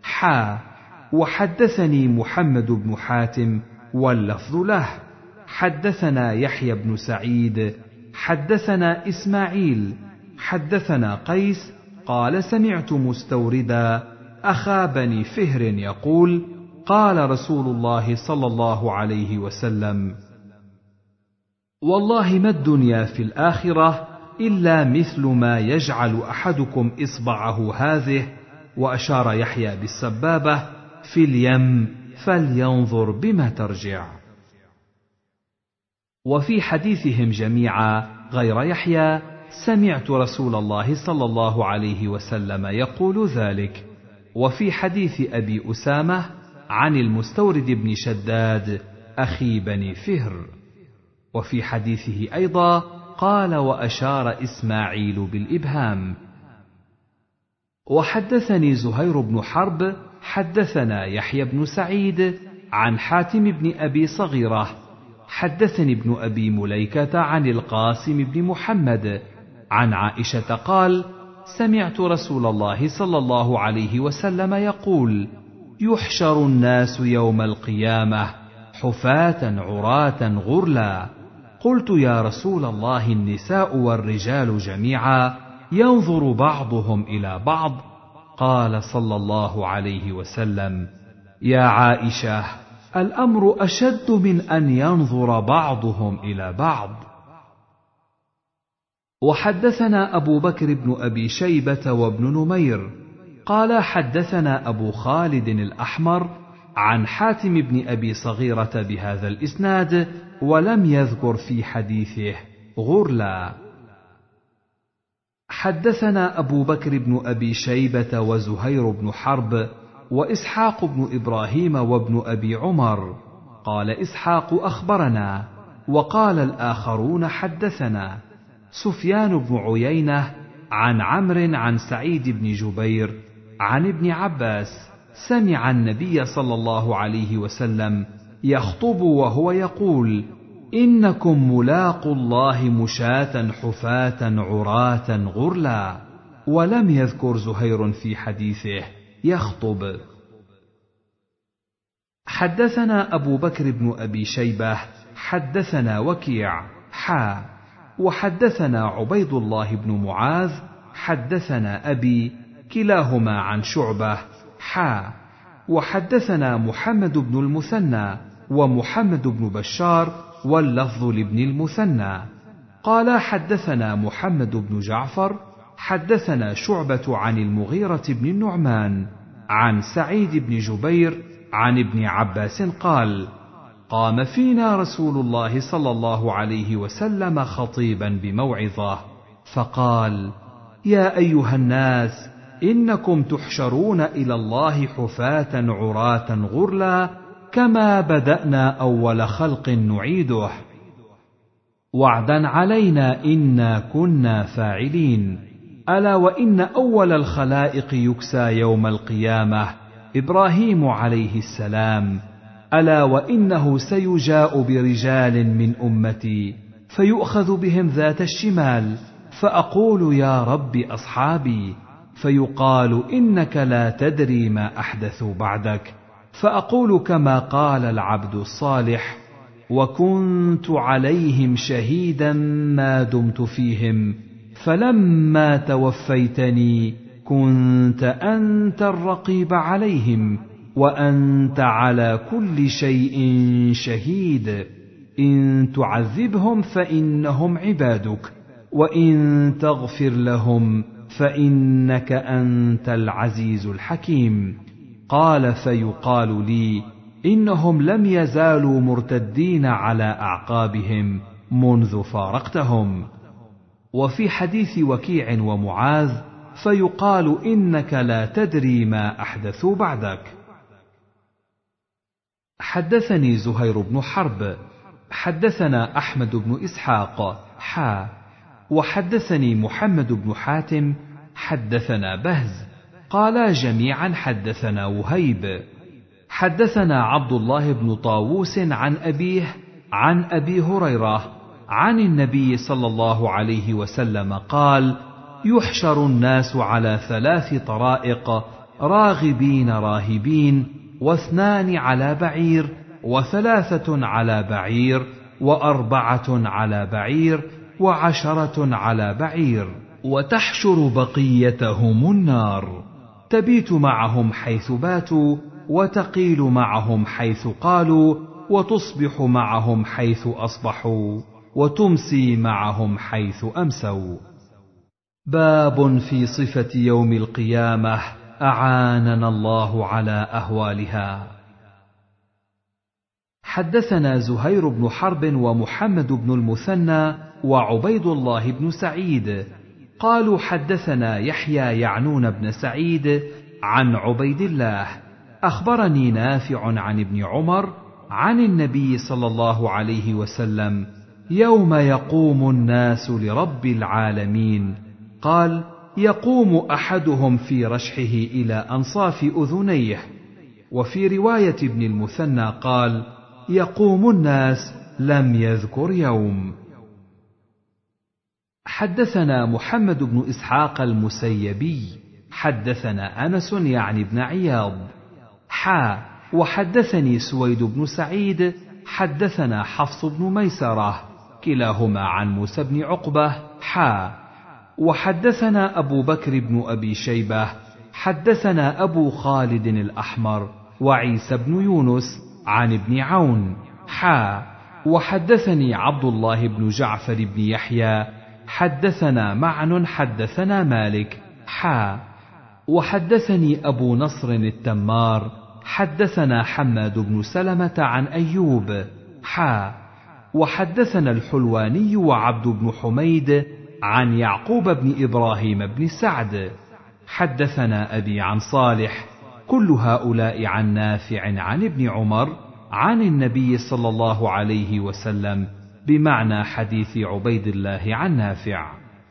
وحدثني محمد بن حاتم واللفظ له حدثنا يحيى بن سعيد حدثنا إسماعيل حدثنا قيس قال سمعت مستوردا أخا بني فهر يقول قال رسول الله صلى الله عليه وسلم والله ما الدنيا في الآخرة إلا مثل ما يجعل أحدكم إصبعه هذه، وأشار يحيى بالسبابة، في اليم فلينظر بما ترجع. وفي حديثهم جميعا غير يحيى سمعت رسول الله صلى الله عليه وسلم يقول ذلك. وفي حديث أبي أسامة عن المستورد بن شداد أخي بني فهر. وفي حديثه أيضا قال وأشار إسماعيل بالإبهام. وحدثني زهير بن حرب حدثنا يحيى بن سعيد عن حاتم بن أبي صغيرة حدثني ابن أبي مليكة عن القاسم بن محمد عن عائشة قال سمعت رسول الله صلى الله عليه وسلم يقول يحشر الناس يوم القيامة حفاة عراة غرلا. قلت يا رسول الله النساء والرجال جميعا ينظر بعضهم إلى بعض؟ قال صلى الله عليه وسلم يا عائشة الأمر أشد من أن ينظر بعضهم إلى بعض. وحدثنا أبو بكر بن أبي شيبة وابن نمير قال حدثنا أبو خالد الأحمر عن حاتم بن أبي صغيرة بهذا الإسناد ولم يذكر في حديثه غرلا. حدثنا أبو بكر بن أبي شيبة وزهير بن حرب وإسحاق بن إبراهيم وابن أبي عمر. قال إسحاق أخبرنا، وقال الآخرون حدثنا. سفيان بن عيينة عن عمرو عن سعيد بن جبير عن ابن عباس سمع النبي صلى الله عليه وسلم يخطب وهو يقول إنكم ملاقوا الله مشاة حفاة عراة غرلا. ولم يذكر زهير في حديثه يخطب. حدثنا أبو بكر بن أبي شيبة حدثنا وكيع وحدثنا عبيد الله بن معاذ حدثنا أبي كلاهما عن شعبة وحدثنا محمد بن المثنى ومحمد بن بشار واللفظ لابن المثنى قال حدثنا محمد بن جعفر حدثنا شعبة عن المغيرة بن النعمان عن سعيد بن جبير عن ابن عباس قال قام فينا رسول الله صلى الله عليه وسلم خطيبا بموعظة فقال يا أيها الناس إنكم تحشرون إلى الله حفاة عراة غرلا كما بدأنا أول خلق نعيده وعدا علينا إنا كنا فاعلين. ألا وإن أول الخلائق يكسى يوم القيامة إبراهيم عليه السلام. ألا وإنه سيجاء برجال من أمتي فيؤخذ بهم ذات الشمال فأقول يا رب أصحابي، فيقال إنك لا تدري ما أحدثوا بعدك، فأقول كما قال العبد الصالح وكنت عليهم شهيدا ما دمت فيهم فلما توفيتني كنت أنت الرقيب عليهم وأنت على كل شيء شهيد. إن تعذبهم فإنهم عبادك وإن تغفر لهم فإنك أنت العزيز الحكيم. قال فيقال لي إنهم لم يزالوا مرتدين على أعقابهم منذ فارقتهم. وفي حديث وكيع ومعاذ فيقال إنك لا تدري ما أحدثوا بعدك. حدثني زهير بن حرب حدثنا أحمد بن إسحاق وحدثني محمد بن حاتم حدثنا بهز قالا جميعا حدثنا وهيب. حدثنا عبد الله بن طاووس عن أبيه عن أبي هريرة عن النبي صلى الله عليه وسلم قال يحشر الناس على 3 طرائق راغبين راهبين 2 على بعير 3 على بعير 4 على بعير و10 على بعير، وتحشر بقيتهم النار، تبيت معهم حيث باتوا، وتقيل معهم حيث قالوا، وتصبح معهم حيث أصبحوا، وتمسي معهم حيث أمسوا. باب في صفة يوم القيامة، أعاننا الله على أهوالها. حدثنا زهير بن حرب ومحمد بن المثنى وعبيد الله بن سعيد قالوا حدثنا يحيى يعنون بن سعيد عن عبيد الله أخبرني نافع عن ابن عمر عن النبي صلى الله عليه وسلم يوم يقوم الناس لرب العالمين قال: يقوم أحدهم في رشحه إلى أنصاف أذنيه. وفي رواية ابن المثنى قال: يقوم الناس، لم يذكر يوم. حدثنا محمد بن إسحاق المسيبي حدثنا أنس يعني بن عياض وحدثني سويد بن سعيد حدثنا حفص بن ميسرة كلاهما عن موسى بن عقبة وحدثنا أبو بكر بن أبي شيبة حدثنا أبو خالد الأحمر وعيسى بن يونس عن ابن عون وحدثني عبد الله بن جعفر بن يحيى حدثنا معن حدثنا مالك وحدثني أبو نصر التمار حدثنا حماد بن سلمة عن أيوب وحدثنا الحلواني وعبد بن حميد عن يعقوب بن إبراهيم بن سعد حدثنا أبي عن صالح كل هؤلاء عن نافع عن ابن عمر عن النبي صلى الله عليه وسلم بمعنى حديث عبيد الله عن نافع،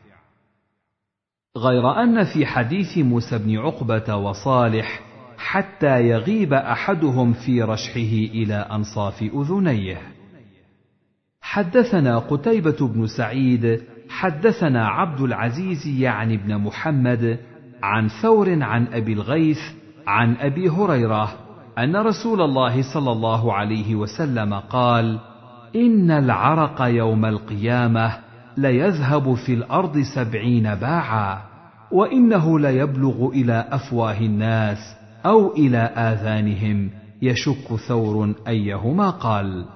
غير أن في حديث موسى بن عقبة وصالح حتى يغيب أحدهم في رشحه إلى أنصاف أذنيه. حدثنا قتيبة بن سعيد حدثنا عبد العزيز يعني بن محمد عن ثور عن أبي الغيث عن أبي هريرة أن رسول الله صلى الله عليه وسلم قال: إن العرق يوم القيامة ليذهب في الأرض 70 باعا، وإنه ليبلغ إلى أفواه الناس أو إلى آذانهم، يشك ثور أيهما قال.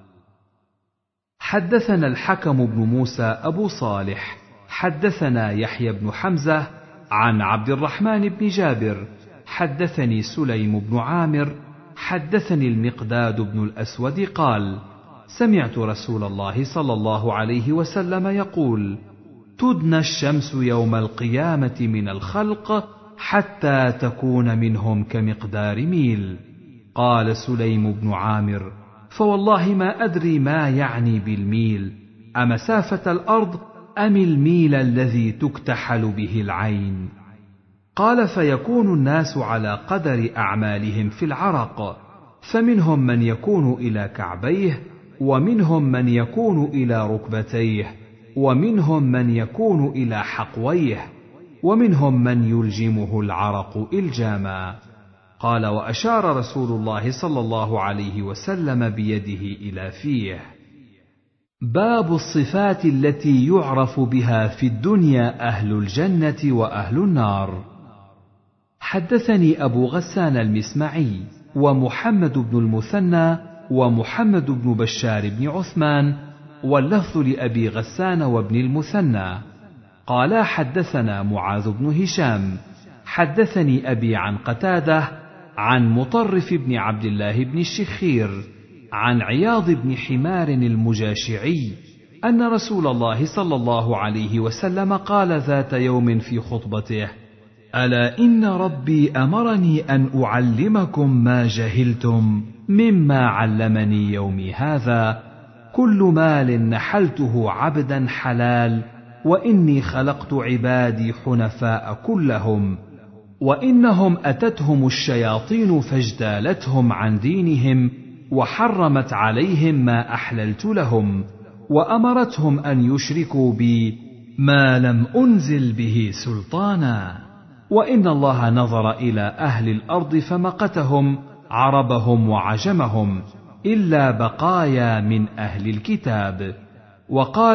حدثنا الحكم بن موسى أبو صالح حدثنا يحيى بن حمزة عن عبد الرحمن بن جابر حدثني سليم بن عامر حدثني المقداد بن الأسود قال: سمعت رسول الله صلى الله عليه وسلم يقول: تدنى الشمس يوم القيامة من الخلق حتى تكون منهم كمقدار ميل. قال سليم بن عامر: فوالله ما أدري ما يعني بالميل، أمسافة الأرض أم الميل الذي تكتحل به العين؟ قال: فيكون الناس على قدر أعمالهم في العرق، فمنهم من يكون إلى كعبيه، ومنهم من يكون إلى ركبتيه، ومنهم من يكون إلى حقويه، ومنهم من يلجمه العرق إلجاما. قال: وأشار رسول الله صلى الله عليه وسلم بيده إلى فيه. باب الصفات التي يعرف بها في الدنيا أهل الجنة وأهل النار. حدثني أبو غسان المسمعي ومحمد بن المثنى ومحمد بن بشار بن عثمان، واللفظ لأبي غسان وابن المثنى قالا: حدثنا معاذ بن هشام حدثني أبي عن قتادة عن مطرف بن عبد الله بن الشخير عن عياض بن حمار المجاشعي أن رسول الله صلى الله عليه وسلم قال ذات يوم في خطبته: ألا إن ربي أمرني أن أعلمكم ما جهلتم مما علمني يومي هذا، كل مال نحلته عبدا حلال، وإني خلقت عبادي حنفاء كلهم، وإنهم أتتهم الشياطين فاجتالتهم عن دينهم، وحرمت عليهم ما أحللت لهم، وأمرتهم أن يشركوا بي ما لم أنزل به سلطانا، وإن الله نظر إلى أهل الأرض فمقتهم عربهم وعجمهم إلا بقايا من أهل الكتاب، وقال: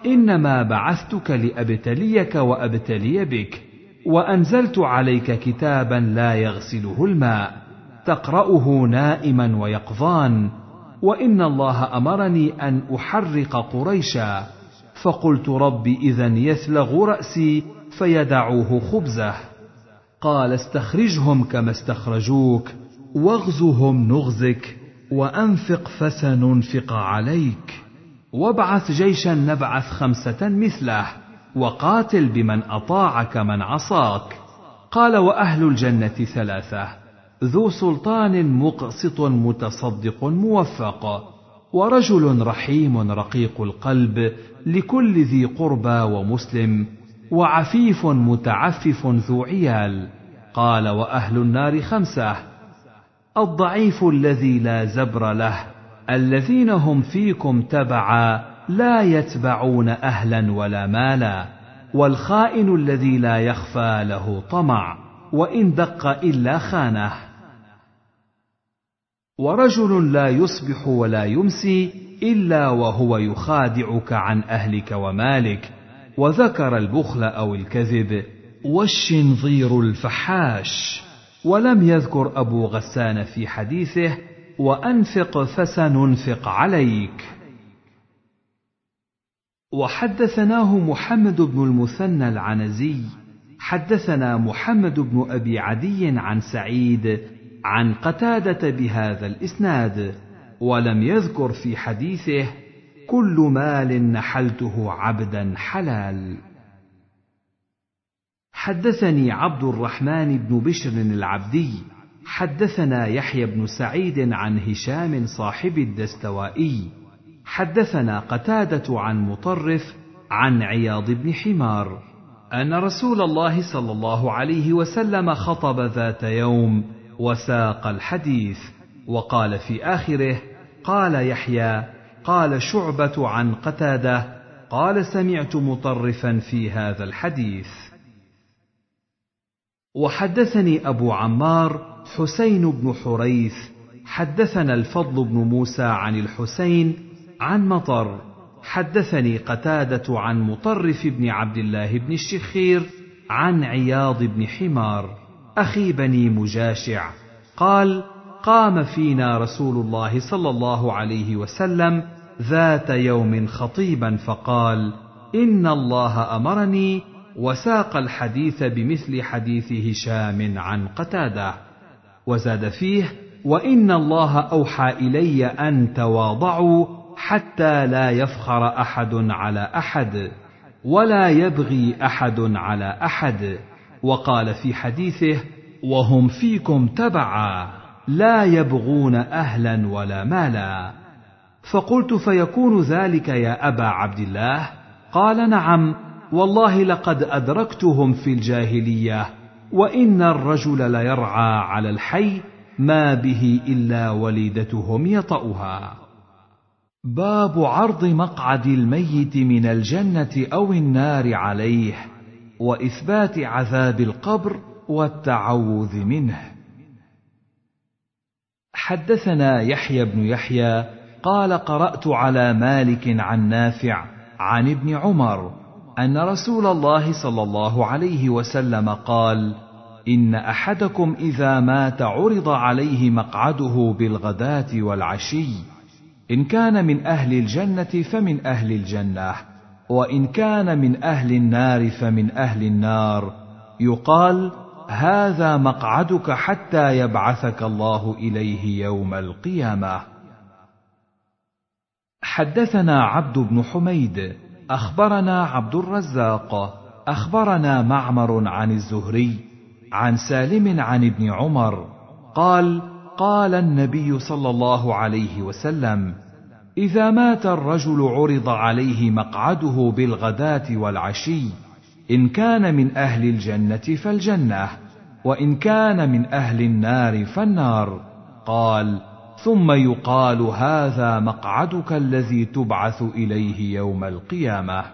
إنما بعثتك لأبتليك وأبتلي بك، وأنزلت عليك كتابا لا يغسله الماء، تقرأه نائما ويقظان، وإن الله أمرني أن أحرق قريشا، فقلت رب إذن يثلغ رأسي فيدعوه خبزه. قال استخرجهم كما استخرجوك، واغزهم نغزك، وأنفق فسننفق عليك، وابعث جيشا نبعث 5 مثله، وقاتل بمن أطاعك من عصاك. قال وأهل الجنة 3: ذو سلطان مقسط متصدق موفق، ورجل رحيم رقيق القلب لكل ذي قربى ومسلم، وعفيف متعفف ذو عيال. قال وأهل النار 5: الضعيف الذي لا زبر له، الذين هم فيكم تبعا لا يتبعون أهلا ولا مالا، والخائن الذي لا يخفى له طمع، وإن دق إلا خانه، ورجل لا يصبح ولا يمسي إلا وهو يخادعك عن أهلك ومالك، وذكر البخل أو الكذب، والشنظير الفحاش. ولم يذكر أبو غسان في حديثه وأنفق فسننفق عليك. وحدثناه محمد بن المثنى العنزي حدثنا محمد بن أبي عدي عن سعيد عن قتادة بهذا الإسناد، ولم يذكر في حديثه كل مال نحلته عبدا حلال. حدثني عبد الرحمن بن بشر العبدي حدثنا يحيى بن سعيد عن هشام صاحب الدستوائي حدثنا قتادة عن مطرف عن عياض بن حمار أن رسول الله صلى الله عليه وسلم خطب ذات يوم وساق الحديث، وقال في آخره: قال يحيى قال شعبة عن قتادة قال سمعت مطرفا في هذا الحديث. وحدثني أبو عمار حسين بن حريث حدثنا الفضل بن موسى عن الحسين عن مطر حدثني قتادة عن مطرف بن عبد الله بن الشخير عن عياض بن حمار أخي بني مجاشع قال: قام فينا رسول الله صلى الله عليه وسلم ذات يوم خطيبا فقال: إن الله أمرني، وساق الحديث بمثل حديث هشام عن قتادة، وزاد فيه: وإن الله أوحى إلي أن تواضعوا حتى لا يفخر أحد على أحد ولا يبغي أحد على أحد. وقال في حديثه: وهم فيكم تبعا لا يبغون أهلا ولا مالا. فقلت: فيكون ذلك يا أبا عبد الله؟ قال: نعم، والله لقد أدركتهم في الجاهلية، وإن الرجل ليرعى على الحي ما به إلا وليدتهم يطأها. باب عرض مقعد الميت من الجنة أو النار عليه، وإثبات عذاب القبر والتعوذ منه. حدثنا يحيى بن يحيى قال: قرأت على مالك عن نافع عن ابن عمر أن رسول الله صلى الله عليه وسلم قال: إن أحدكم إذا مات عرض عليه مقعده بالغداة والعشي، إن كان من أهل الجنة فمن أهل الجنة، وإن كان من أهل النار فمن أهل النار، يقال: هذا مقعدك حتى يبعثك الله إليه يوم القيامة. حدثنا عبد بن حميد أخبرنا عبد الرزاق أخبرنا معمر عن الزهري عن سالم عن ابن عمر قال: قال النبي صلى الله عليه وسلم: إذا مات الرجل عرض عليه مقعده بالغداة والعشي، إن كان من أهل الجنة فالجنة، وإن كان من أهل النار فالنار. قال: ثم يقال: هذا مقعدك الذي تبعث إليه يوم القيامة.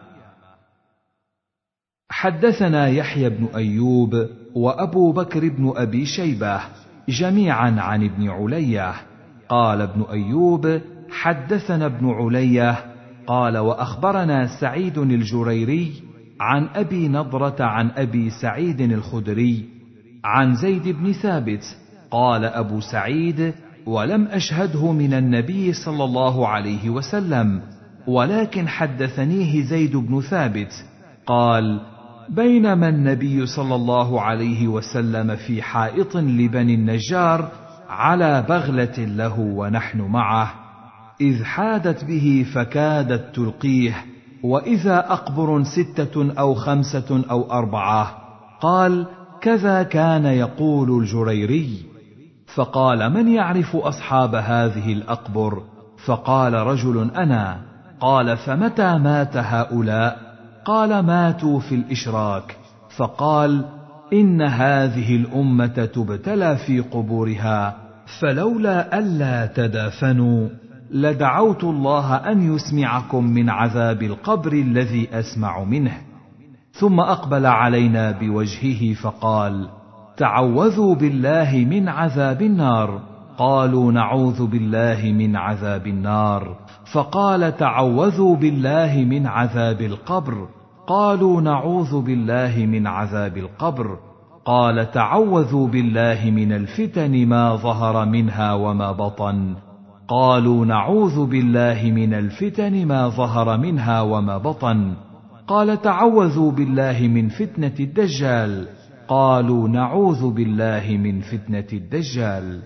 حدثنا يحيى بن أيوب وأبو بكر بن أبي شيبة جميعا عن ابن علية قال ابن أيوب: حدثنا ابن علية قال: وأخبرنا سعيد الجريري عن أبي نضرة عن أبي سعيد الخدري عن زيد بن ثابت قال أبو سعيد: ولم أشهده من النبي صلى الله عليه وسلم، ولكن حدثنيه زيد بن ثابت قال: بينما النبي صلى الله عليه وسلم في حائط لبني النجار على بغلة له ونحن معه، إذ حادت به فكادت تلقيه، وإذا أقبر 6 أو 5 أو 4. قال: كذا كان يقول الجريري. فقال: من يعرف أصحاب هذه الأقبر؟ فقال رجل: أنا. قال: فمتى مات هؤلاء؟ قال: ماتوا في الإشراك. فقال: إن هذه الأمة تبتلى في قبورها، فلولا ألا تدافنوا لدعوت الله أن يسمعكم من عذاب القبر الذي أسمع منه. ثم أقبل علينا بوجهه فقال: تعوذوا بالله من عذاب النار. قالوا: نعوذ بالله من عذاب النار. فقال: تعوذوا بالله من عذاب القبر. قالوا: نعوذ بالله من عذاب القبر. قال: تعوذوا بالله من الفتن ما ظهر منها وما بطن. قالوا: نعوذ بالله من الفتن ما ظهر منها وما بطن. قال: تعوذوا بالله من فتنة الدجال. قالوا: نعوذ بالله من فتنة الدجال.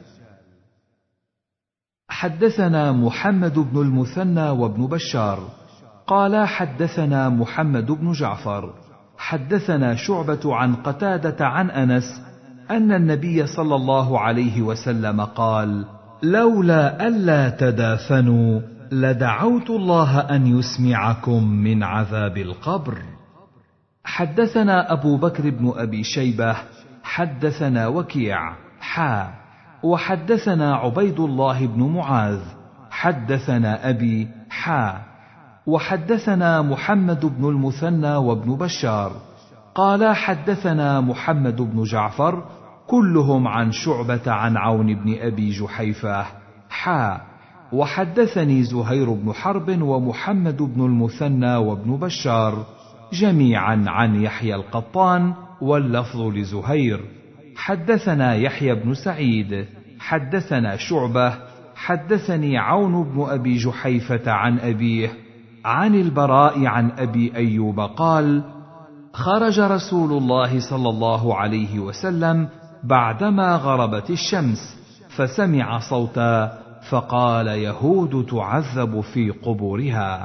حدثنا محمد بن المثنى وابن بشار قال: حدثنا محمد بن جعفر حدثنا شعبة عن قتادة عن أنس أن النبي صلى الله عليه وسلم قال: لولا ألا تدافنوا لدعوت الله أن يسمعكم من عذاب القبر. حدثنا أبو بكر بن أبي شيبة حدثنا وكيع وحدثنا عبيد الله بن معاذ حدثنا أبي وحدثنا محمد بن المثنى وابن بشار قال: حدثنا محمد بن جعفر كلهم عن شعبة عن عون بن أبي جحيفة وحدثني زهير بن حرب ومحمد بن المثنى وابن بشار جميعا عن يحيى القطان، واللفظ لزهير. حدثنا يحيى بن سعيد حدثنا شعبة حدثني عون بن أبي جحيفة عن أبيه عن البراء عن أبي أيوب قال: خرج رسول الله صلى الله عليه وسلم بعدما غربت الشمس، فسمع صوتا فقال: يهود تعذب في قبورها.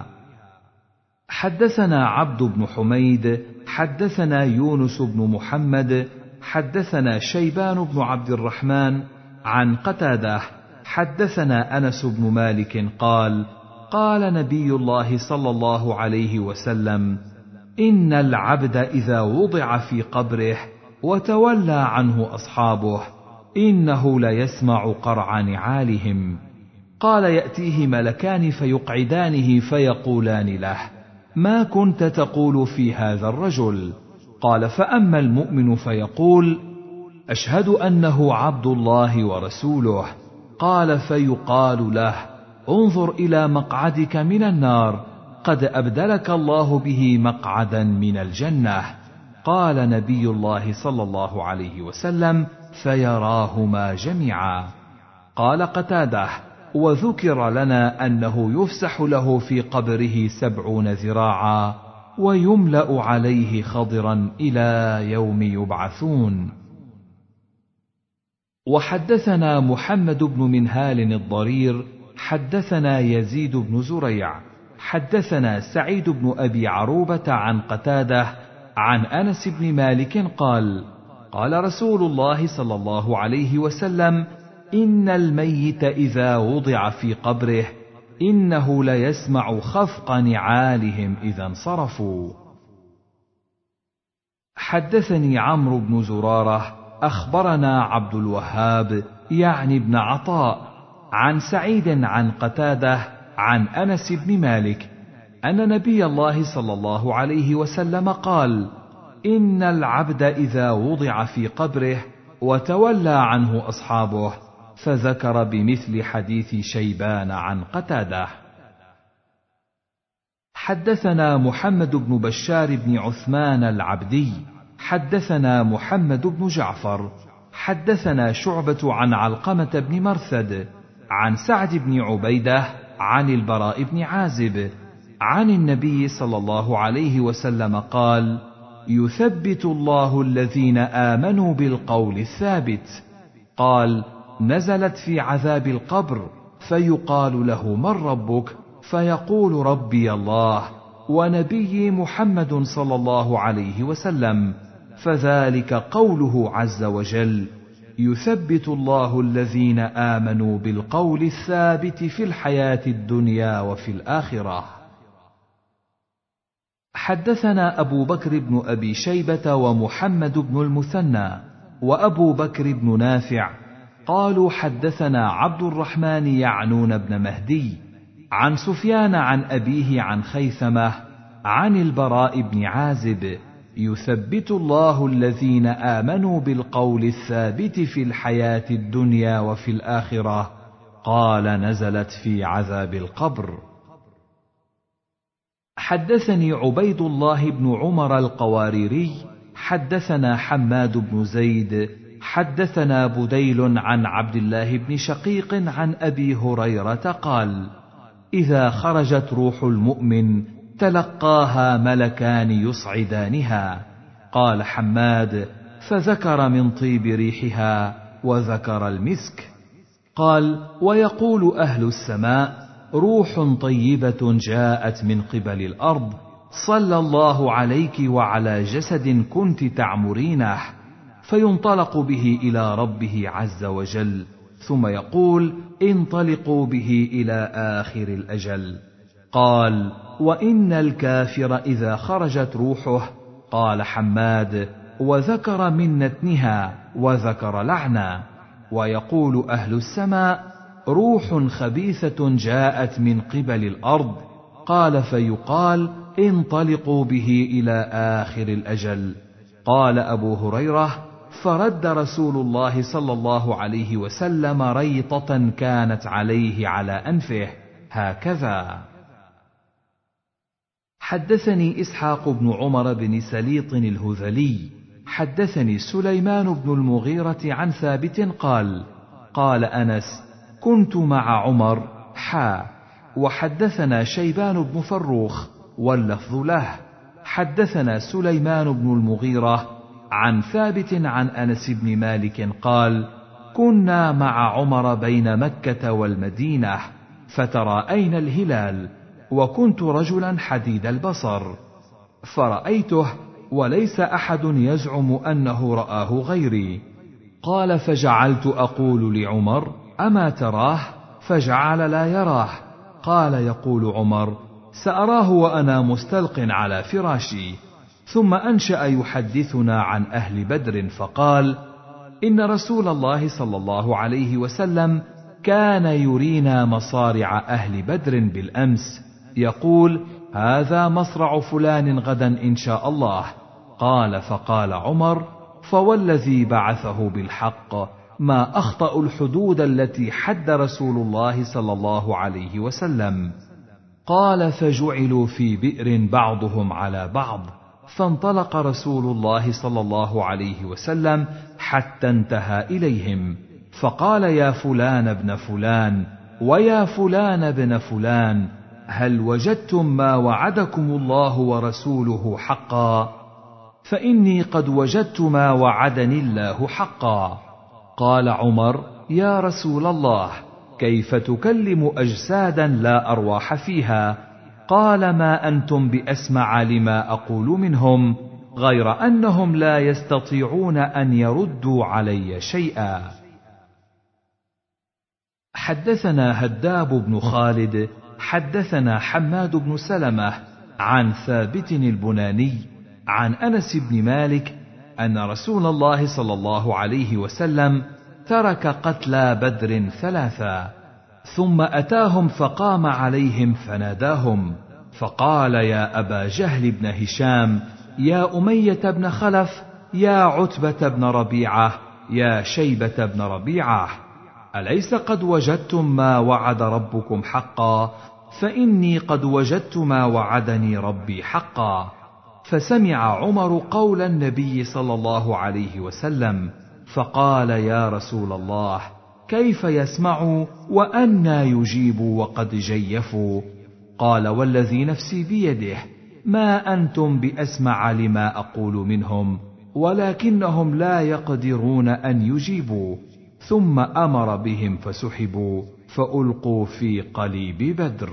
حدثنا عبد بن حميد حدثنا يونس بن محمد حدثنا شيبان بن عبد الرحمن عن قتادة حدثنا أنس بن مالك قال: قال نبي الله صلى الله عليه وسلم: إن العبد إذا وضع في قبره وتولى عنه أصحابه إنه ليسمع قرع نعالهم. قال: يأتيه ملكان فيقعدانه فيقولان له: ما كنت تقول في هذا الرجل؟ قال: فأما المؤمن فيقول: أشهد أنه عبد الله ورسوله. قال: فيقال له: انظر إلى مقعدك من النار، قد أبدلك الله به مقعدا من الجنة. قال نبي الله صلى الله عليه وسلم: فيراهما جميعا. قال قتادة: وذكر لنا أنه يفسح له في قبره 70 ذراعا ويملأ عليه خضرا إلى يوم يبعثون. وحدثنا محمد بن منهال الضرير حدثنا يزيد بن زريع حدثنا سعيد بن أبي عروبة عن قتادة عن أنس بن مالك قال: قال رسول الله صلى الله عليه وسلم: إن الميت إذا وضع في قبره إنه ليسمع خفق نعالهم إذا انصرفوا. حدثني عمرو بن زرارة أخبرنا عبد الوهاب يعني بن عطاء عن سعيد عن قتادة عن أنس بن مالك أن نبي الله صلى الله عليه وسلم قال: إن العبد إذا وضع في قبره وتولى عنه أصحابه، فذكر بمثل حديث شيبان عن قتادة. حدثنا محمد بن بشار بن عثمان العبدي حدثنا محمد بن جعفر حدثنا شعبة عن علقمة بن مرثد عن سعد بن عبيدة عن البراء بن عازب عن النبي صلى الله عليه وسلم قال: يثبت الله الذين آمنوا بالقول الثابت. قال: نزلت في عذاب القبر، فيقال له: من ربك؟ فيقول: ربي الله ونبيي محمد صلى الله عليه وسلم. فذلك قوله عز وجل: يثبت الله الذين آمنوا بالقول الثابت في الحياة الدنيا وفي الآخرة. حدثنا أبو بكر بن أبي شيبة ومحمد بن المثنى وأبو بكر بن نافع قالوا: حدثنا عبد الرحمن يعنون بن مهدي عن سفيان عن أبيه عن خيثمة عن البراء بن عازب: يثبت الله الذين آمنوا بالقول الثابت في الحياة الدنيا وفي الآخرة. قال: نزلت في عذاب القبر. حدثني عبيد الله بن عمر القواريري حدثنا حماد بن زيد حدثنا بديل عن عبد الله بن شقيق عن أبي هريرة قال: إذا خرجت روح المؤمن تلقاها ملكان يصعدانها. قال حماد: فذكر من طيب ريحها وذكر المسك. قال: ويقول أهل السماء: روح طيبة جاءت من قبل الأرض، صلى الله عليك وعلى جسد كنت تعمرينه. فينطلق به إلى ربه عز وجل، ثم يقول: انطلقوا به إلى آخر الأجل. قال: وإن الكافر إذا خرجت روحه. قال حماد: وذكر من نتنها وذكر لعنا. ويقول أهل السماء: روح خبيثة جاءت من قبل الأرض. قال: فيقال: انطلقوا به إلى آخر الأجل. قال أبو هريرة: فرد رسول الله صلى الله عليه وسلم ريطة كانت عليه على أنفه هكذا. حدثني إسحاق بن عمر بن سليط الهذلي حدثني سليمان بن المغيرة عن ثابت قال: قال أنس: كنت مع عمر وحدثنا شيبان بن فروخ واللفظ له. حدثنا سليمان بن المغيرة عن ثابت عن أنس بن مالك قال: كنا مع عمر بين مكة والمدينة فتراءينا الهلال، وكنت رجلا حديد البصر، فرأيته وليس أحد يزعم أنه رآه غيري. قال: فجعلت أقول لعمر: أما تراه؟ فجعل لا يراه. قال: يقول عمر: سأراه وأنا مستلق على فراشي. ثم أنشأ يحدثنا عن أهل بدر فقال: إن رسول الله صلى الله عليه وسلم كان يرينا مصارع أهل بدر بالأمس، يقول: هذا مصرع فلان غدا إن شاء الله. قال: فقال عمر: فوالذي بعثه بالحق ما أخطأ الحدود التي حد رسول الله صلى الله عليه وسلم. قال: فجعلوا في بئر بعضهم على بعض، فانطلق رسول الله صلى الله عليه وسلم حتى انتهى إليهم، فقال: يا فلان ابن فلان ويا فلان ابن فلان، هل وجدتم ما وعدكم الله ورسوله حقا؟ فإني قد وجدت ما وعدني الله حقا. قال عمر: يا رسول الله، كيف تكلم أجسادا لا أرواح فيها؟ قال: ما أنتم بأسمع لما أقول منهم، غير أنهم لا يستطيعون أن يردوا علي شيئا. حدثنا هداب بن خالد حدثنا حماد بن سلمة عن ثابت البناني عن أنس بن مالك أن رسول الله صلى الله عليه وسلم ترك قتلى بدر 3، ثم أتاهم فقام عليهم فناداهم فقال: يا أبا جهل بن هشام، يا أمية بن خلف، يا عتبة بن ربيعة، يا شيبة بن ربيعة، أليس قد وجدتم ما وعد ربكم حقا؟ فإني قد وجدت ما وعدني ربي حقا. فسمع عمر قول النبي صلى الله عليه وسلم، فقال: يا رسول الله، كيف يسمعوا وأنى يجيبوا وقد جيفوا؟ قال: والذي نفسي بيده، ما أنتم بأسمع لما أقول منهم، ولكنهم لا يقدرون أن يجيبوا. ثم أمر بهم فسحبوا فألقوا في قليب بدر.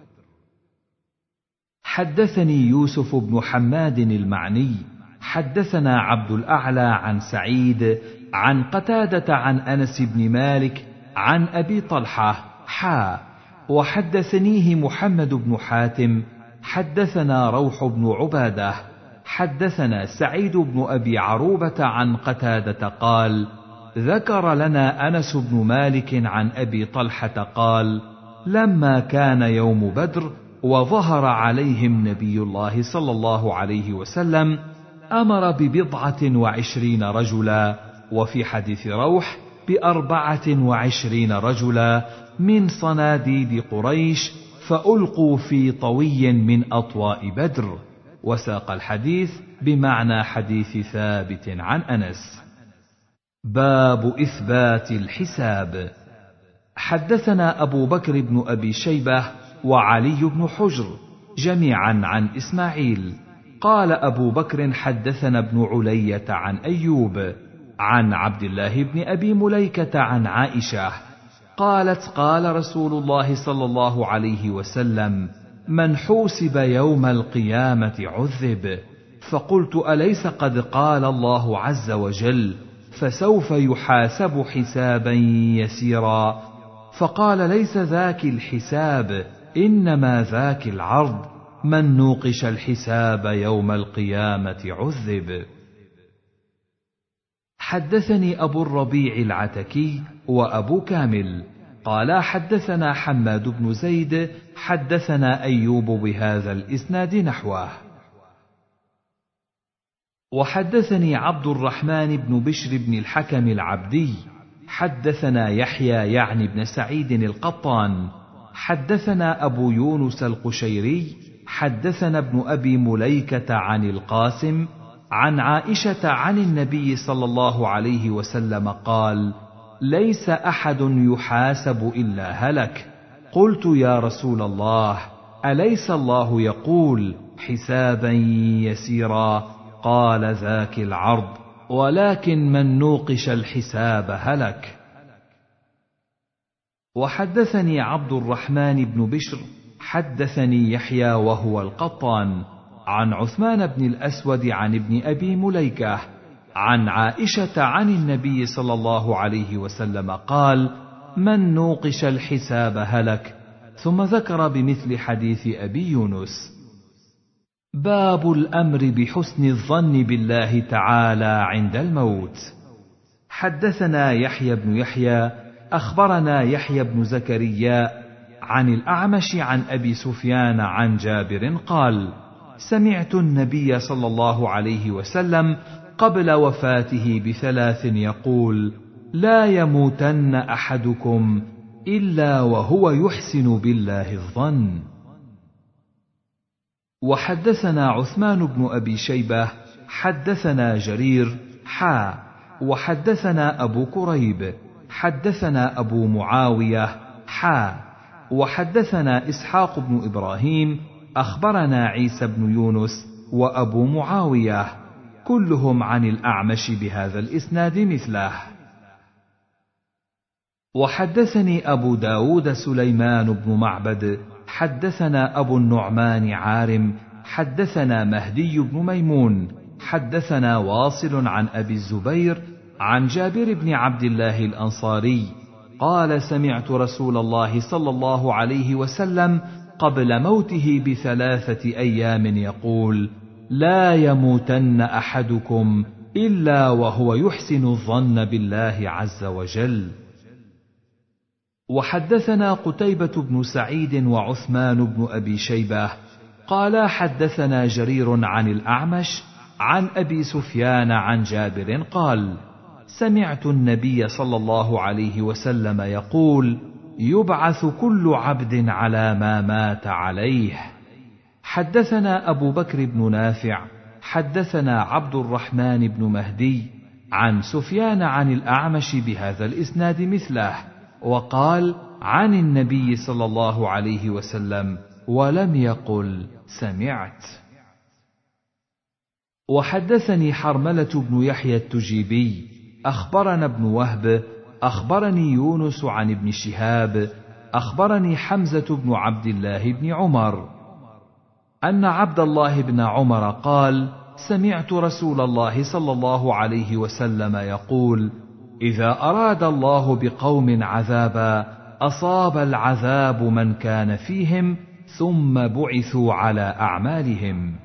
حدثني يوسف بن حماد المعني حدثنا عبد الأعلى عن سعيد عن قتادة عن أنس بن مالك عن أبي طلحة وحدثنيه محمد بن حاتم حدثنا روح بن عبادة حدثنا سعيد بن أبي عروبة عن قتادة قال: ذكر لنا أنس بن مالك عن أبي طلحة قال: لما كان يوم بدر وظهر عليهم نبي الله صلى الله عليه وسلم أمر ب20 رجلا، وفي حديث روح ب24 رجلا من صناديد قريش، فألقوا في طوي من أطواء بدر. وساق الحديث بمعنى حديث ثابت عن أنس. باب إثبات الحساب. حدثنا أبو بكر بن أبي شيبة وعلي بن حجر جميعا عن إسماعيل قال أبو بكر: حدثنا ابن علية عن أيوب عن عبد الله بن أبي مليكة عن عائشة قالت: قال رسول الله صلى الله عليه وسلم: من حوسب يوم القيامة عذب. فقلت: أليس قد قال الله عز وجل: فسوف يحاسب حسابا يسيرا؟ فقال: ليس ذاك الحساب، إنما ذاك العرض، من نوقش الحساب يوم القيامة عذب. حدثني أبو الربيع العتكي وأبو كامل قال: حدثنا حماد بن زيد حدثنا أيوب بهذا الإسناد نحوه. وحدثني عبد الرحمن بن بشر بن الحكم العبدي حدثنا يحيى يعني بن سعيد القطان حدثنا أبو يونس القشيري حدثنا ابن أبي مليكة عن القاسم عن عائشة عن النبي صلى الله عليه وسلم قال: ليس أحد يحاسب إلا هلك. قلت: يا رسول الله، أليس الله يقول: حسابا يسيرا؟ قال: ذاك العرض، ولكن من نوقش الحساب هلك. وحدثني عبد الرحمن بن بشر حدثني يحيى وهو القطان عن عثمان بن الأسود عن ابن أبي مليكة عن عائشة عن النبي صلى الله عليه وسلم قال: من نوقش الحساب هلك. ثم ذكر بمثل حديث أبي يونس. باب الأمر بحسن الظن بالله تعالى عند الموت. حدثنا يحيى بن يحيى أخبرنا يحيى بن زكريا عن الأعمش عن أبي سفيان عن جابر قال: سمعت النبي صلى الله عليه وسلم قبل وفاته ب3 يقول: لا يموتن أحدكم إلا وهو يحسن بالله الظن. وحدثنا عثمان بن أبي شيبة حدثنا جرير وحدثنا أبو كريب حدثنا أبو معاوية وحدثنا إسحاق بن إبراهيم أخبرنا عيسى بن يونس وأبو معاوية كلهم عن الأعمش بهذا الإسناد مثله. وحدثني أبو داود سليمان بن معبد حدثنا أبو النعمان عارم حدثنا مهدي بن ميمون حدثنا واصل عن أبي الزبير عن جابر بن عبد الله الأنصاري قال: سمعت رسول الله صلى الله عليه وسلم قبل موته ب3 أيام يقول: لا يموتن أحدكم إلا وهو يحسن الظن بالله عز وجل. وحدثنا قتيبة بن سعيد وعثمان بن أبي شيبة قال: حدثنا جرير عن الأعمش عن أبي سفيان عن جابر قال: سمعت النبي صلى الله عليه وسلم يقول: يبعث كل عبد على ما مات عليه. حدثنا أبو بكر بن نافع حدثنا عبد الرحمن بن مهدي عن سفيان عن الأعمش بهذا الإسناد مثله، وقال عن النبي صلى الله عليه وسلم، ولم يقل سمعت. وحدثني حرملة بن يحيى التجيبي أخبرنا ابن وهب أخبرني يونس عن ابن شهاب أخبرني حمزة بن عبد الله بن عمر أن عبد الله بن عمر قال: سمعت رسول الله صلى الله عليه وسلم يقول: إذا أراد الله بقوم عذابا أصاب العذاب من كان فيهم ثم بعثوا على أعمالهم.